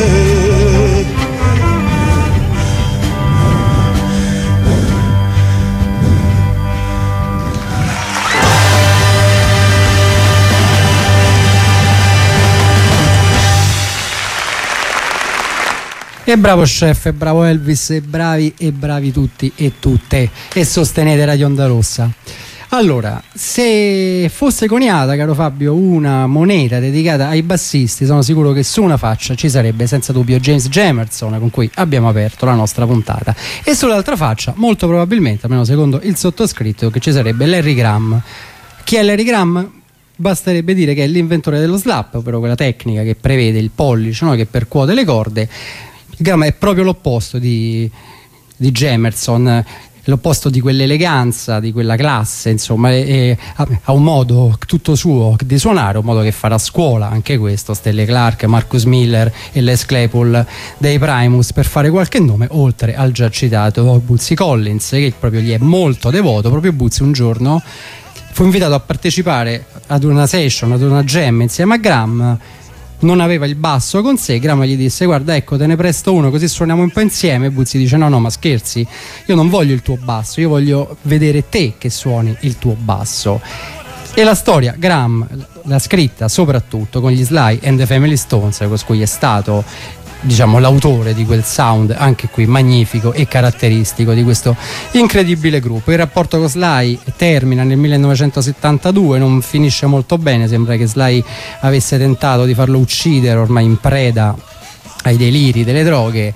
E bravo Chef, e bravo Elvis, e bravi tutti e tutte, e sostenete Radio Onda Rossa. Allora, se fosse coniata, caro Fabio, una moneta dedicata ai bassisti, sono sicuro che su una faccia ci sarebbe senza dubbio James Jamerson, con cui abbiamo aperto la nostra puntata, e sull'altra faccia molto probabilmente, almeno secondo il sottoscritto, che ci sarebbe Larry Graham. Chi è Larry Graham? Basterebbe dire che è l'inventore dello slap, ovvero quella tecnica che prevede il pollice, no? Che percuote le corde. Graham è proprio l'opposto di Jamerson, l'opposto di quell'eleganza, di quella classe, insomma, ha un modo tutto suo di suonare, un modo che farà scuola, anche questo, Stanley Clarke, Marcus Miller e Les Claypool dei Primus, per fare qualche nome, oltre al già citato Bootsy Collins, che proprio gli è molto devoto. Proprio Bootsy un giorno fu invitato a partecipare ad una session, ad una jam insieme a Graham. Non aveva il basso con sé, Graham gli disse: guarda, ecco, te ne presto uno così suoniamo un po' insieme. E Bootsy dice: no, ma scherzi, io non voglio il tuo basso, io voglio vedere te che suoni il tuo basso. E la storia Graham l'ha scritta soprattutto con gli Sly and the Family Stones, con cui è stato, diciamo, l'autore di quel sound, anche qui magnifico e caratteristico di questo incredibile gruppo. Il rapporto con Sly termina nel 1972, non finisce molto bene, sembra che Sly avesse tentato di farlo uccidere, ormai in preda ai deliri delle droghe,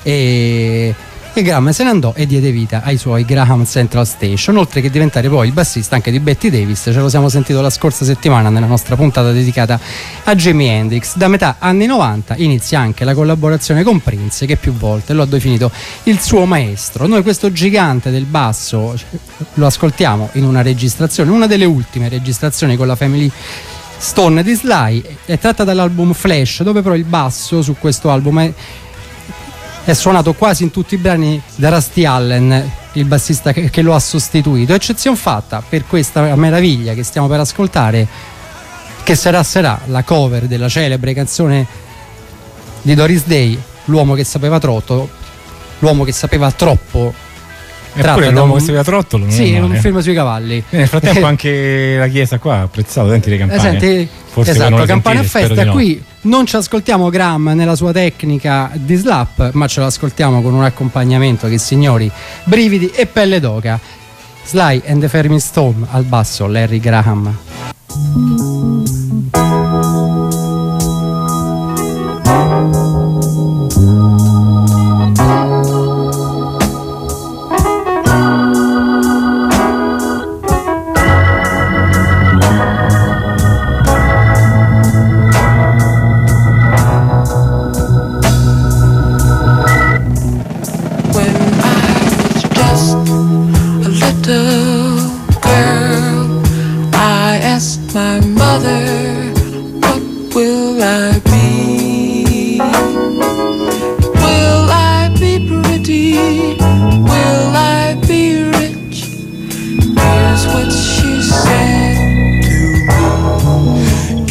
e Graham se ne andò e diede vita ai suoi Graham Central Station, oltre che diventare poi il bassista anche di Betty Davis. Ce lo siamo sentito la scorsa settimana nella nostra puntata dedicata a Jimi Hendrix. Da metà anni 90 inizia anche la collaborazione con Prince, che più volte lo ha definito il suo maestro. Noi questo gigante del basso lo ascoltiamo in una registrazione, una delle ultime registrazioni con la Family Stone di Sly, è tratta dall'album Flash, dove però il basso su questo album è suonato quasi in tutti i brani da Rusty Allen, il bassista che lo ha sostituito. Eccezion fatta per questa meraviglia che stiamo per ascoltare, che sarà la cover della celebre canzone di Doris Day, L'uomo che sapeva troppo. Eppure l'uomo che sapeva trotto, sì, è un film sui cavalli. Nel frattempo anche la chiesa qua ha apprezzato, senti le campane. Senti, forse esatto, campane a sentite, festa. no. Qui non ci ascoltiamo Graham nella sua tecnica di slap, ma ce l'ascoltiamo con un accompagnamento che, signori, brividi e pelle d'oca. Sly and the Family Stone al basso, Larry Graham. mother, what will I be? Will I be pretty? Will I be rich? Here's what she said to me.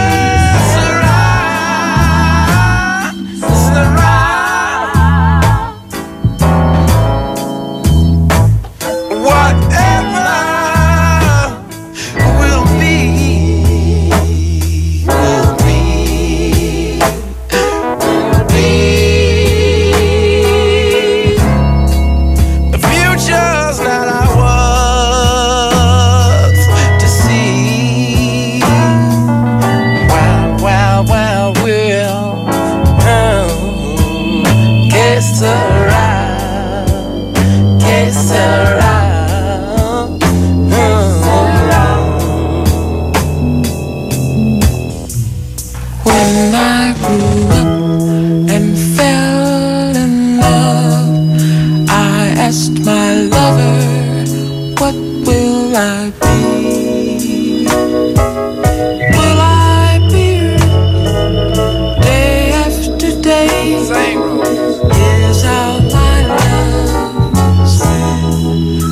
When I grew up and fell in love, I asked my lover, what will I be? Will I be day after day? Years out my love spent.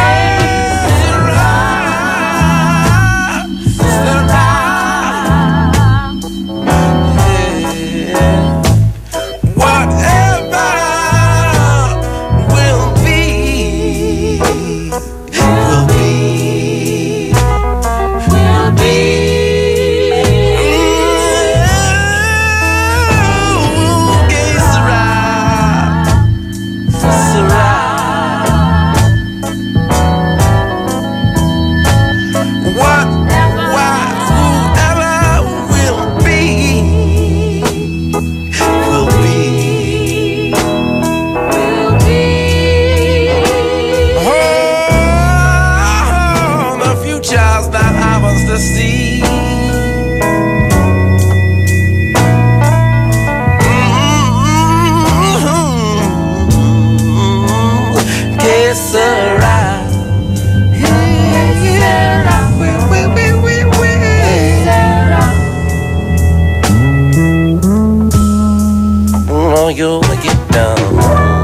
You'll get down.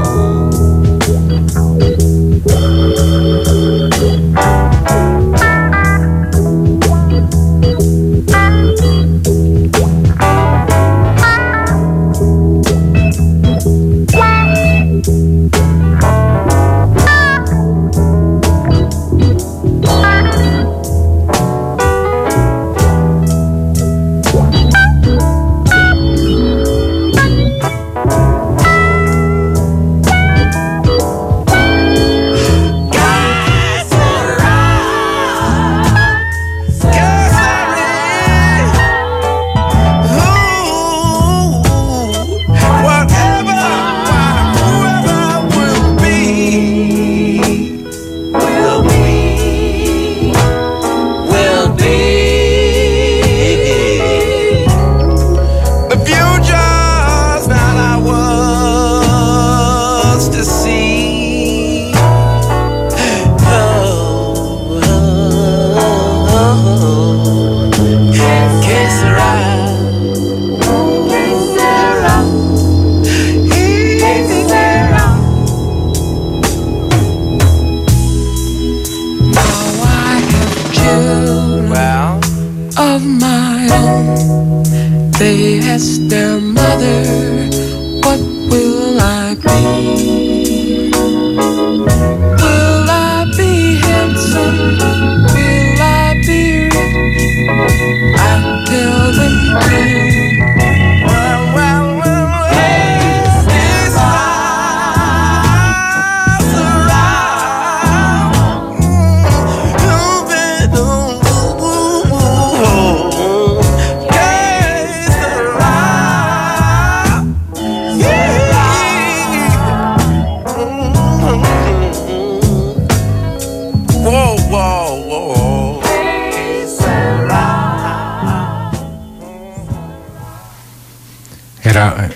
Era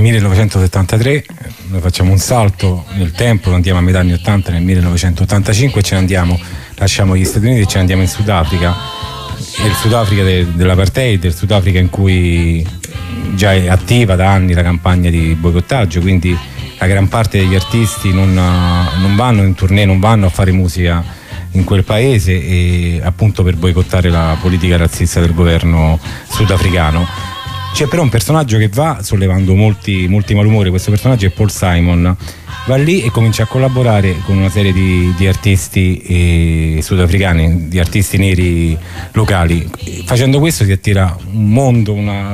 1973, noi facciamo un salto nel tempo, andiamo a metà anni 80, nel 1985 lasciamo gli Stati Uniti e ce ne andiamo in Sudafrica. del Sudafrica, dell'apartheid, del Sudafrica in cui già è attiva da anni la campagna di boicottaggio, quindi la gran parte degli artisti non vanno in tournée, non vanno a fare musica in quel paese, e appunto per boicottare la politica razzista del governo sudafricano. C'è però un personaggio che va sollevando molti malumori. Questo personaggio è Paul Simon. Va lì e comincia a collaborare con una serie di artisti sudafricani, di artisti neri locali. Facendo questo si attira un mondo,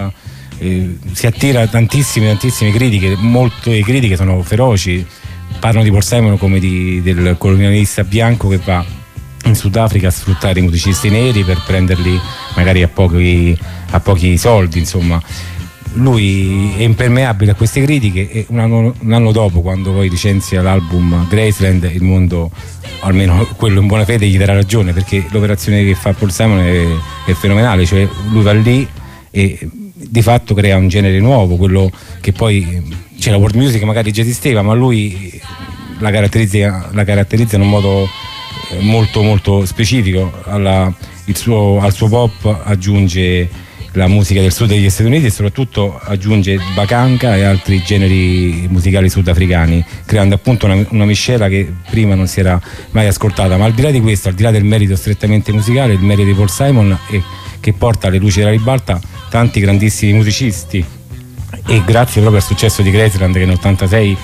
si attira tantissime critiche. Molte critiche sono feroci, parlano di Paul Simon come del colonialista bianco che va in Sudafrica a sfruttare i musicisti neri per prenderli magari a pochi soldi, insomma. Lui è impermeabile a queste critiche, e un anno dopo, quando poi licenzia l'album Graceland, il mondo, almeno quello in buona fede, gli darà ragione, perché l'operazione che fa Paul Simon è fenomenale. Cioè lui va lì e di fatto crea un genere nuovo, quello che poi la world music magari già esisteva, ma lui la caratterizza in un modo molto molto specifico. Al suo pop aggiunge la musica del sud degli Stati Uniti e soprattutto aggiunge bakanka e altri generi musicali sudafricani, creando appunto una miscela che prima non si era mai ascoltata. Ma al di là di questo, al di là del merito strettamente musicale, il merito di Paul Simon è che porta alle luci della ribalta tanti grandissimi musicisti, e grazie proprio al successo di Graceland, che nel 86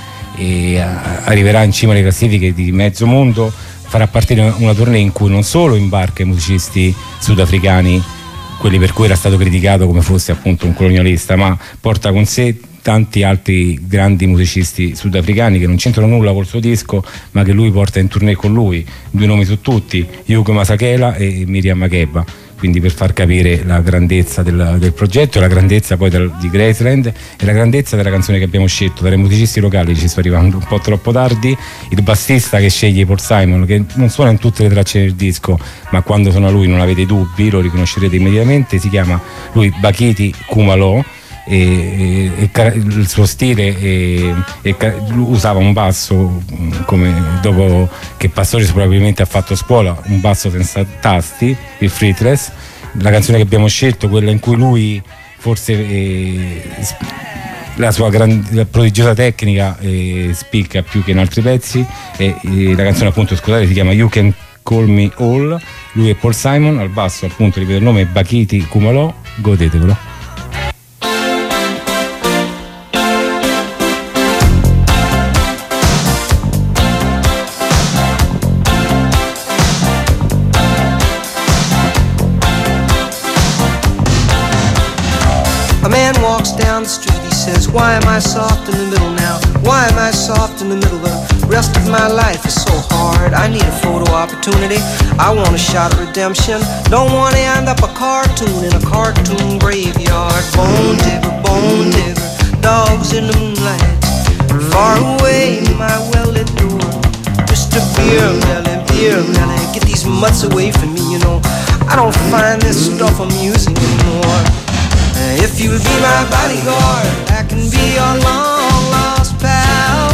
arriverà in cima alle classifiche di mezzo mondo, farà partire una tournée in cui non solo imbarca i musicisti sudafricani, quelli per cui era stato criticato come fosse appunto un colonialista, ma porta con sé tanti altri grandi musicisti sudafricani che non c'entrano nulla col suo disco, ma che lui porta in tournée con lui. 2 nomi su tutti: Hugo Masakela e Miriam Makeba. Quindi per far capire la grandezza del progetto, e la grandezza poi di Graceland, e la grandezza della canzone che abbiamo scelto. Dai musicisti locali ci sto arrivando un po' troppo tardi. Il bassista che sceglie Paul Simon, che non suona in tutte le tracce del disco, ma quando suona lui non avete dubbi, lo riconoscerete immediatamente. Si chiama lui Bakiti Kumalo, e il suo stile usava un basso, come dopo che Pastorius probabilmente ha fatto scuola, un basso senza tasti, il fretless. La canzone che abbiamo scelto, quella in cui lui forse la sua la prodigiosa tecnica spicca più che in altri pezzi, e la canzone appunto, scusate, si chiama You Can Call Me All. Lui è Paul Simon, al basso appunto, ripeto il nome, è Bakiti Kumalo. Godetevelo. Down the street, he says, why am I soft in the middle now? Why am I soft in the middle? The rest of my life is so hard. I need a photo opportunity. I want a shot of redemption. Don't want to end up a cartoon in a cartoon graveyard. Bone digger, dogs in the moonlight. Far away, my well-lit door. Mr. Beer Melly, get these mutts away from me, you know. I don't find this stuff amusing anymore. If you'll be my bodyguard, I can be your long lost pal.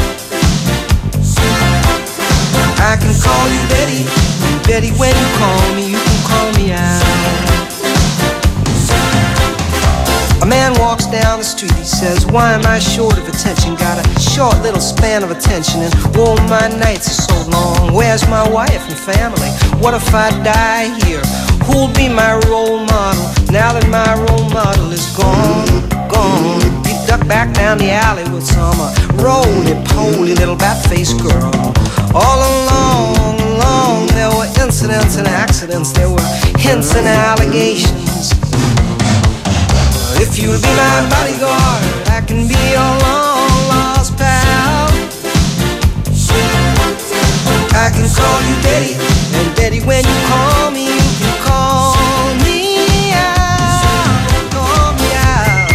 I can call you Betty, and Betty, when you call me, you can call me out. A man walks down the street, he says, why am I short of attention? Got a short little span of attention, and oh, my nights are so long. Where's my wife and family? What if I die here? Who'll be my role model now that my role model is gone? He ducked back down the alley with some roly-poly little bat-faced girl. All along, there were incidents and accidents. There were hints and allegations. If you'll be my bodyguard, I can be your long-lost pal. I can call you Betty, and Betty, when you call me, you can call me out, call me out.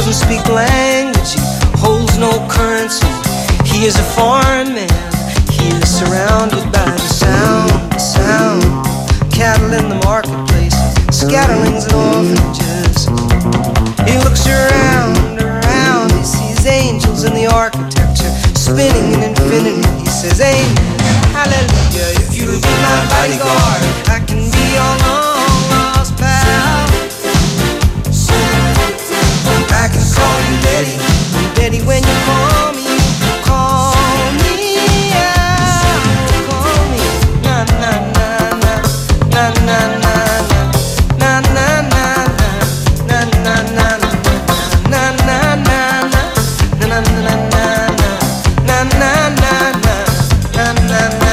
doesn't speak language, he holds no currency. He is a foreign man, he is surrounded by the sound. Cattle in the marketplace, scatterlings and orphanages. He looks around, he sees angels in the architecture, spinning in infinity. He says, amen, hallelujah. If you'll be my bodyguard, I can be your long lost pal. I can call you Betty, Betty when you call me, call me out, call me, na na na na, na na na na, na na na na, na na na na, na na na na, na na na na, na na na na, na na na.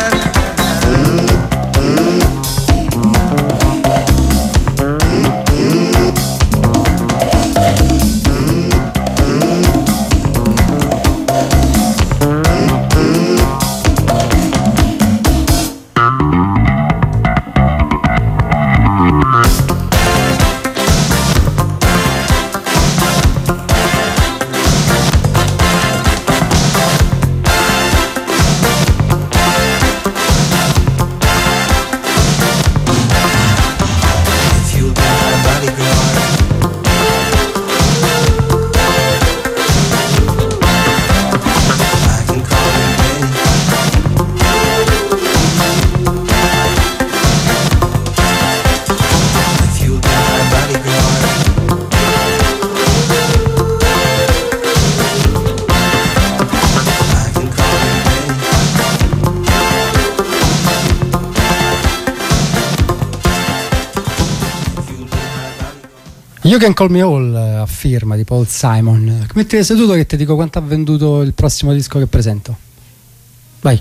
You Can Call Me All, a firma di Paul Simon. Mettete seduto che ti dico quanto ha venduto il prossimo disco che presento. Vai.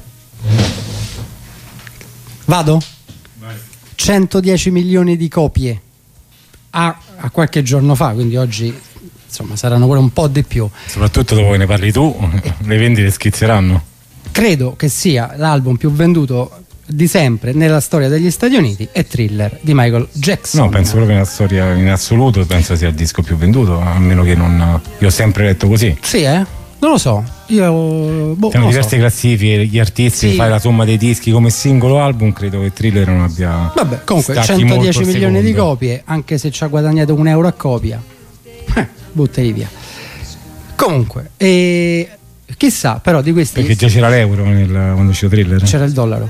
Vado? Vai. 110 milioni di copie a qualche giorno fa, quindi oggi insomma saranno pure un po' di più. Soprattutto dopo che ne parli tu, le vendite schizzeranno. Credo che sia l'album più venduto di sempre nella storia degli Stati Uniti è Thriller di Michael Jackson. No, penso proprio nella storia in assoluto, penso sia il disco più venduto, a meno che non. Io ho sempre letto così. Sì, non lo so. Io siamo diverse classifiche, gli artisti, sì. Fai la somma dei dischi come singolo album, credo che Thriller non abbia. Vabbè, comunque 110 milioni di copie, anche se ci ha guadagnato €1 a copia. Buttali via. Comunque, chissà però di questi. Perché già c'era l'euro quando uscì Thriller. C'era il dollaro.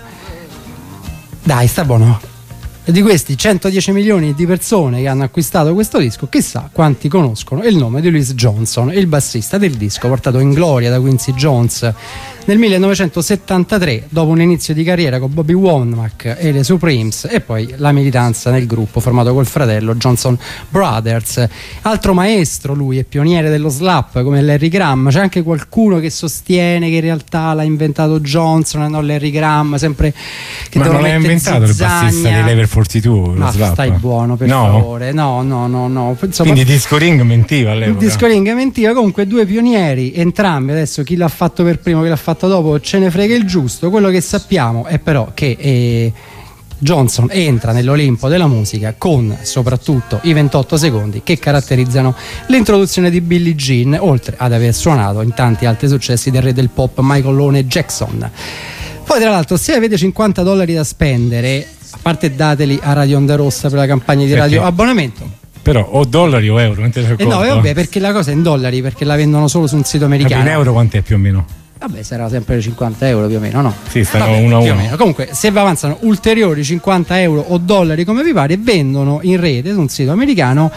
Dai, sta buono. E di questi 110 milioni di persone che hanno acquistato questo disco, chissà quanti conoscono il nome di Louis Johnson, il bassista del disco portato in gloria da Quincy Jones nel 1973, dopo un inizio di carriera con Bobby Womack e le Supremes e poi la militanza nel gruppo formato col fratello Johnson Brothers. Altro maestro lui, è pioniere dello slap come Larry Graham. C'è anche qualcuno che sostiene che in realtà l'ha inventato Johnson e non Larry Graham, sempre che ma non l'ha inventato zizzagna. Il bassista di Level 42, lo slap. Stai buono per favore. No. Insomma, quindi Disco Ring mentiva all'epoca. Disco Ring mentiva. Comunque due pionieri entrambi. Adesso chi l'ha fatto per primo, chi l'ha fatto dopo, ce ne frega il giusto. Quello che sappiamo è però che Johnson entra nell'Olimpo della musica con soprattutto i 28 secondi che caratterizzano l'introduzione di Billie Jean, oltre ad aver suonato in tanti altri successi del re del pop Michael Lone Jackson. Poi tra l'altro, se avete $50 da spendere, a parte dateli a Radio Onda Rossa per la campagna di radio abbonamento, però o dollari o euro, no, vabbè, perché la cosa è in dollari, perché la vendono solo su un sito americano. In euro quant'è più o meno? Vabbè, sarà sempre €50 più o meno, no? Sì, stanno 1 a 1. Comunque, se vi avanzano ulteriori €50 o dollari come vi pare, vendono in rete su un sito americano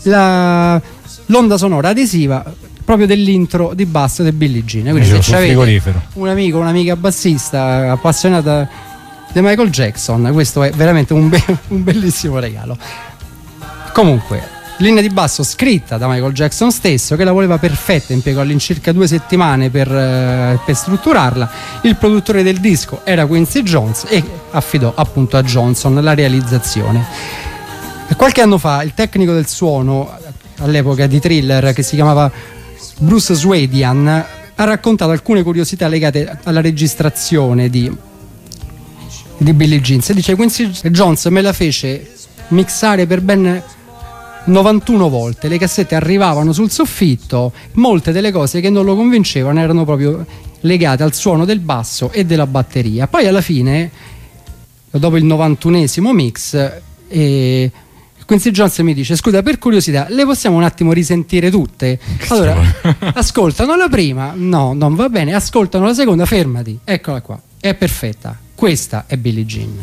l'onda sonora adesiva proprio dell'intro di basso di Billie Jean. Quindi se avete un amico, un'amica bassista appassionata di Michael Jackson, questo è veramente un bellissimo regalo. Comunque, linea di basso scritta da Michael Jackson stesso, che la voleva perfetta, impiegò all'incirca 2 settimane per strutturarla. Il produttore del disco era Quincy Jones e affidò appunto a Johnson la realizzazione. Qualche anno fa il tecnico del suono all'epoca di Thriller, che si chiamava Bruce Swedian, ha raccontato alcune curiosità legate alla registrazione di Billie Jean. Si dice: Quincy Jones me la fece mixare per ben 91 volte, le cassette arrivavano sul soffitto, molte delle cose che non lo convincevano erano proprio legate al suono del basso e della batteria. Poi alla fine, dopo il 91esimo mix, Quincy Jones mi dice: scusa, per curiosità, le possiamo un attimo risentire tutte? Allora, ascoltano la prima, no, non va bene, ascoltano la seconda, fermati, eccola qua, è perfetta, questa è Billie Jean.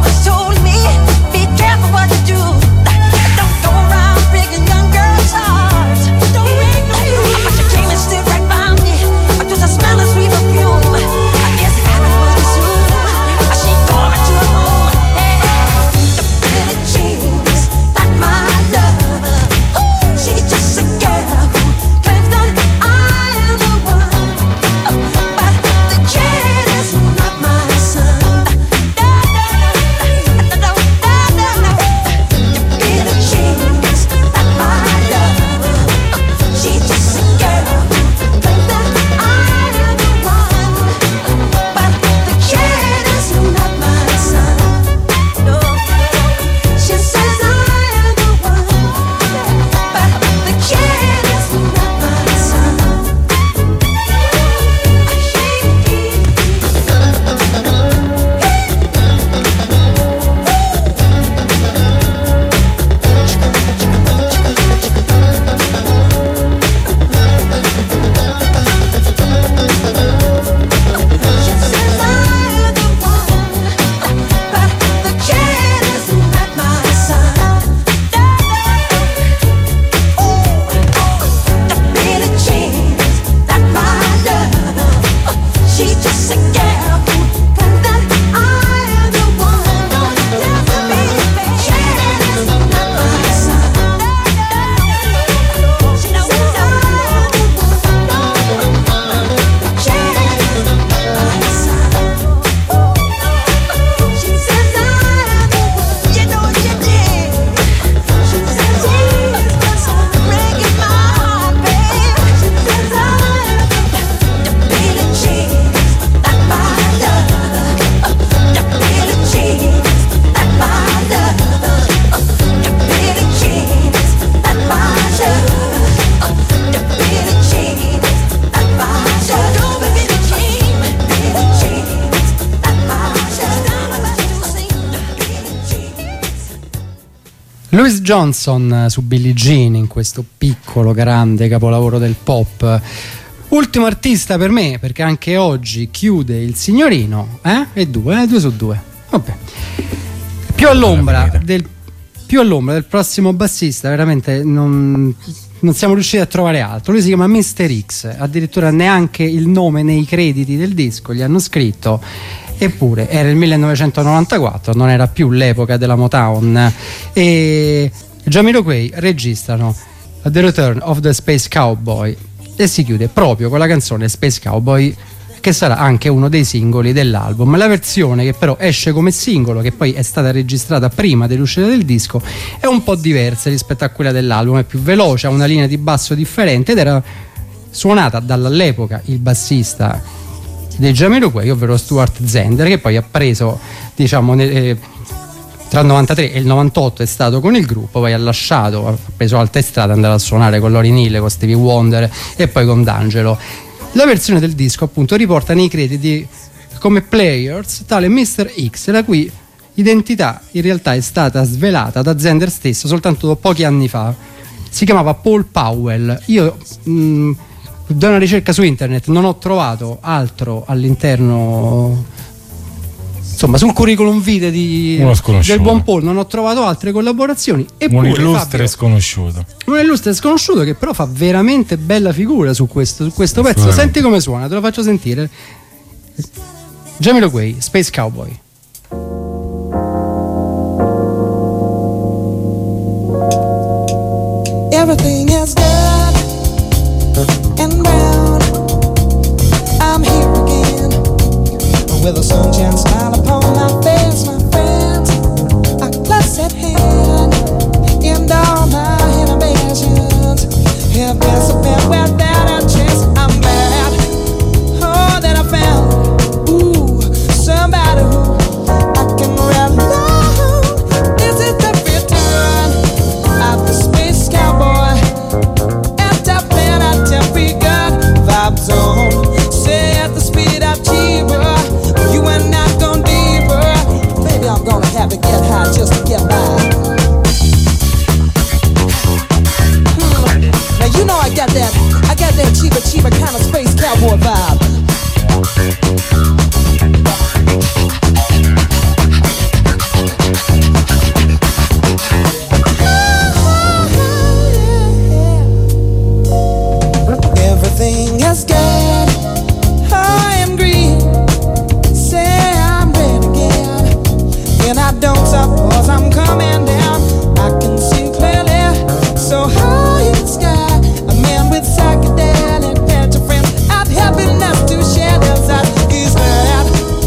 Don't go around breaking young girls' hearts. Louis Johnson su Billie Jean, in questo piccolo grande capolavoro del pop. Ultimo artista per me, perché anche oggi chiude il signorino, e due su due. Vabbè. Più all'ombra del prossimo bassista, veramente non siamo riusciti a trovare altro. Lui si chiama Mr. X, addirittura neanche il nome nei crediti del disco gli hanno scritto. Eppure era il 1994, non era più l'epoca della Motown, e Jamiroquai registrano The Return of the Space Cowboy e si chiude proprio con la canzone Space Cowboy, che sarà anche uno dei singoli dell'album. La versione, che però esce come singolo, che poi è stata registrata prima dell'uscita del disco, è un po' diversa rispetto a quella dell'album, è più veloce, ha una linea di basso differente ed era suonata dall'epoca il bassista dei Jamiroquai, ovvero Stuart Zender, che poi ha preso, diciamo, tra il 93 e il 98 è stato con il gruppo, poi ha lasciato, ha preso altre strade, è andato a suonare con Lauryn Hill, con Stevie Wonder e poi con D'Angelo. La versione del disco appunto riporta nei crediti come players tale Mr. X, la cui identità in realtà è stata svelata da Zender stesso soltanto pochi anni fa. Si chiamava Paul Powell. Io da una ricerca su internet non ho trovato altro all'interno, insomma, sul curriculum vitae del buon Paul non ho trovato altre collaborazioni. Eppure, un illustre sconosciuto che però fa veramente bella figura su questo pezzo. Senti come suona, te lo faccio sentire. Jamiroquai, Space Cowboy. Everything is good and brown. I'm here again with a sunshine smile upon my face, my friends. A close at hand, and all my inhibitions have disappeared without a trace. I'm glad, oh, that I found, somebody who I can rely on. This is the return of the Space Cowboy. At the planet, every gun vibes on. Say at the speed of cheaper, you and I gone deeper. Maybe I'm gonna have to get high just to get by. Now you know I got that cheaper kind of Space Cowboy vibe. Everything is good, I am green. Say I'm red again, and I don't suppose I'm coming down. I can see clearly, so high in the sky. A man with psychedelic picture friends. I've happiness to share this. He's glad,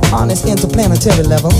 on this interplanetary level.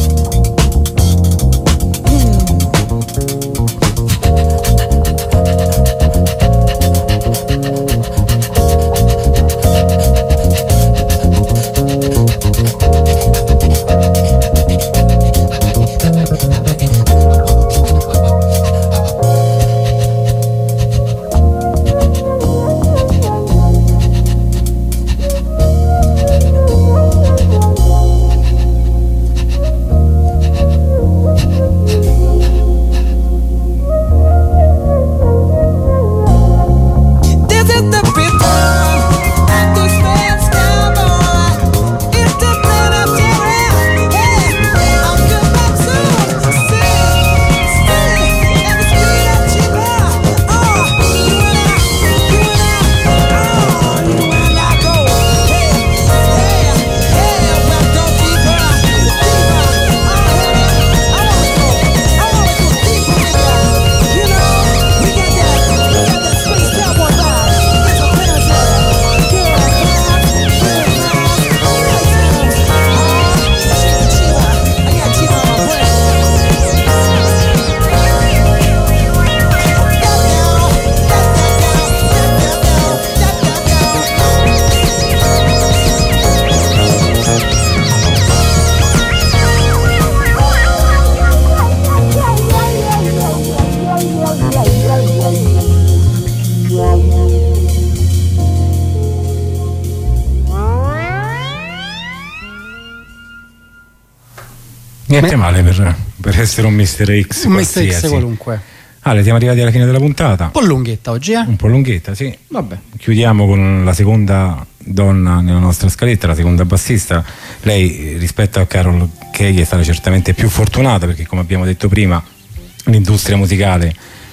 Niente male per essere un Mr. X. Un Mr. X qualunque. Ale, siamo arrivati alla fine della puntata. Un po' lunghetta oggi, Un po' lunghetta, sì. Vabbè. Chiudiamo con la seconda donna nella nostra scaletta, la seconda bassista. Lei, rispetto a Carol Kay, è stata certamente più fortunata, perché, come abbiamo detto prima, l'industria musicale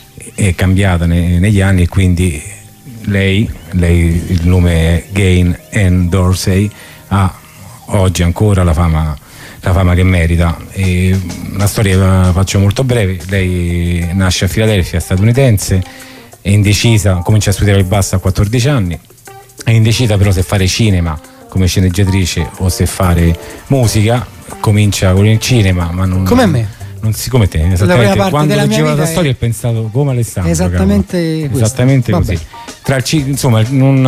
è cambiata negli anni, e quindi lei, il nome è Gain Ann Dorsey, ha oggi ancora la fama che merita. E la storia la faccio molto breve. Lei nasce a Filadelfia, statunitense, è indecisa, comincia a studiare il basso a 14 anni, è indecisa però se fare cinema come sceneggiatrice o se fare musica. Comincia con il cinema, ma non come me, non si come te, esattamente. Quando leggevo la storia ho pensato come Alessandro, esattamente così. Insomma,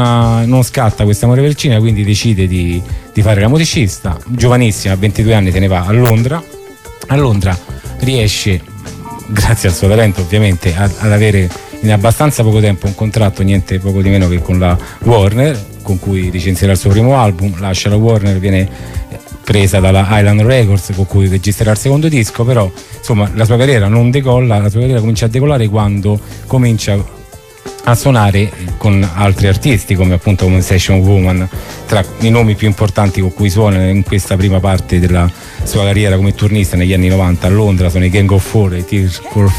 non scatta questo amore per il cinema, quindi decide di fare la musicista. Giovanissima, a 22 anni, se ne va a Londra. A Londra riesce, grazie al suo talento ovviamente, ad avere in abbastanza poco tempo un contratto, niente poco di meno che con la Warner, con cui licenzierà il suo primo album. Lascia la Warner, viene presa dalla Island Records, con cui registrerà il secondo disco. Però insomma la sua carriera non decolla, la sua carriera comincia a decollare quando comincia a suonare con altri artisti, come appunto come Session Woman. Tra i nomi più importanti con cui suona in questa prima parte della sua carriera come turnista negli anni 90 a Londra sono i Gang of Four e Tears for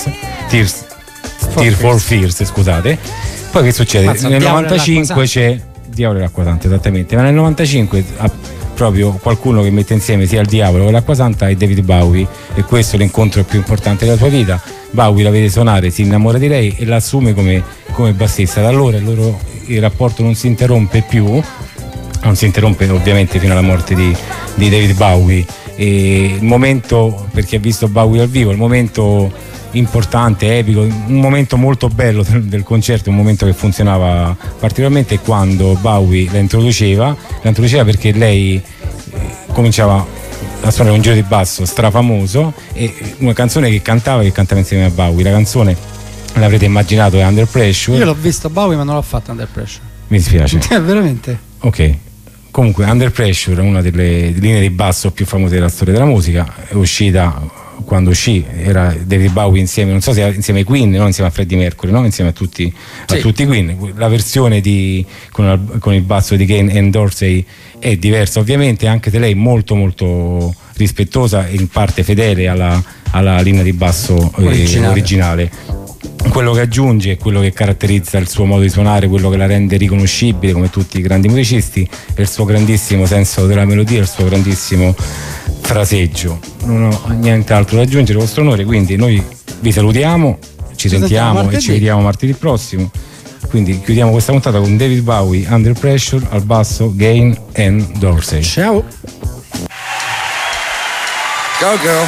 Fears, scusate. Poi che succede? Nel 95 c'è Diavolo e l'Acqua Santa, esattamente, ma nel 95 proprio qualcuno che mette insieme sia il Diavolo che l'Acqua Santa è David Bowie, e questo è l'incontro più importante della sua vita. Bowie la vede suonare, si innamora di lei e la assume come bassista. Da allora il rapporto non si interrompe più, non si interrompe ovviamente fino alla morte di David Bowie. E il momento, per chi ha visto Bowie dal vivo, il momento importante, epico, un momento molto bello del concerto, un momento che funzionava particolarmente, quando Bowie la introduceva perché lei cominciava a suonare un giro di basso strafamoso e una canzone che cantava insieme a Bowie. La canzone, l'avrete immaginato, è Under Pressure. Io l'ho visto Bowie ma non l'ho fatto Under Pressure. Mi dispiace. Veramente? Ok. Comunque Under Pressure è una delle linee di basso più famose della storia della musica. È uscita, quando uscì era David Bowie insieme, non so se insieme ai Queen, no? Insieme a Freddie Mercury, no? Insieme a tutti i Queen. La versione con il basso di Gain Ann Dorsey è diversa ovviamente, anche se lei molto molto rispettosa e in parte fedele alla linea di basso originale. Quello che aggiunge è quello che caratterizza il suo modo di suonare, quello che la rende riconoscibile come tutti i grandi musicisti, è il suo grandissimo senso della melodia, il suo grandissimo fraseggio. Non ho nient'altro da aggiungere, vostro onore, quindi noi vi salutiamo, ci sentiamo e ci vediamo martedì prossimo. Quindi chiudiamo questa puntata con David Bowie, Under Pressure, al basso Gain Ann Dorsey. Ciao. Go, girl.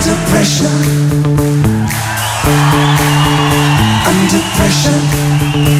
Under pressure,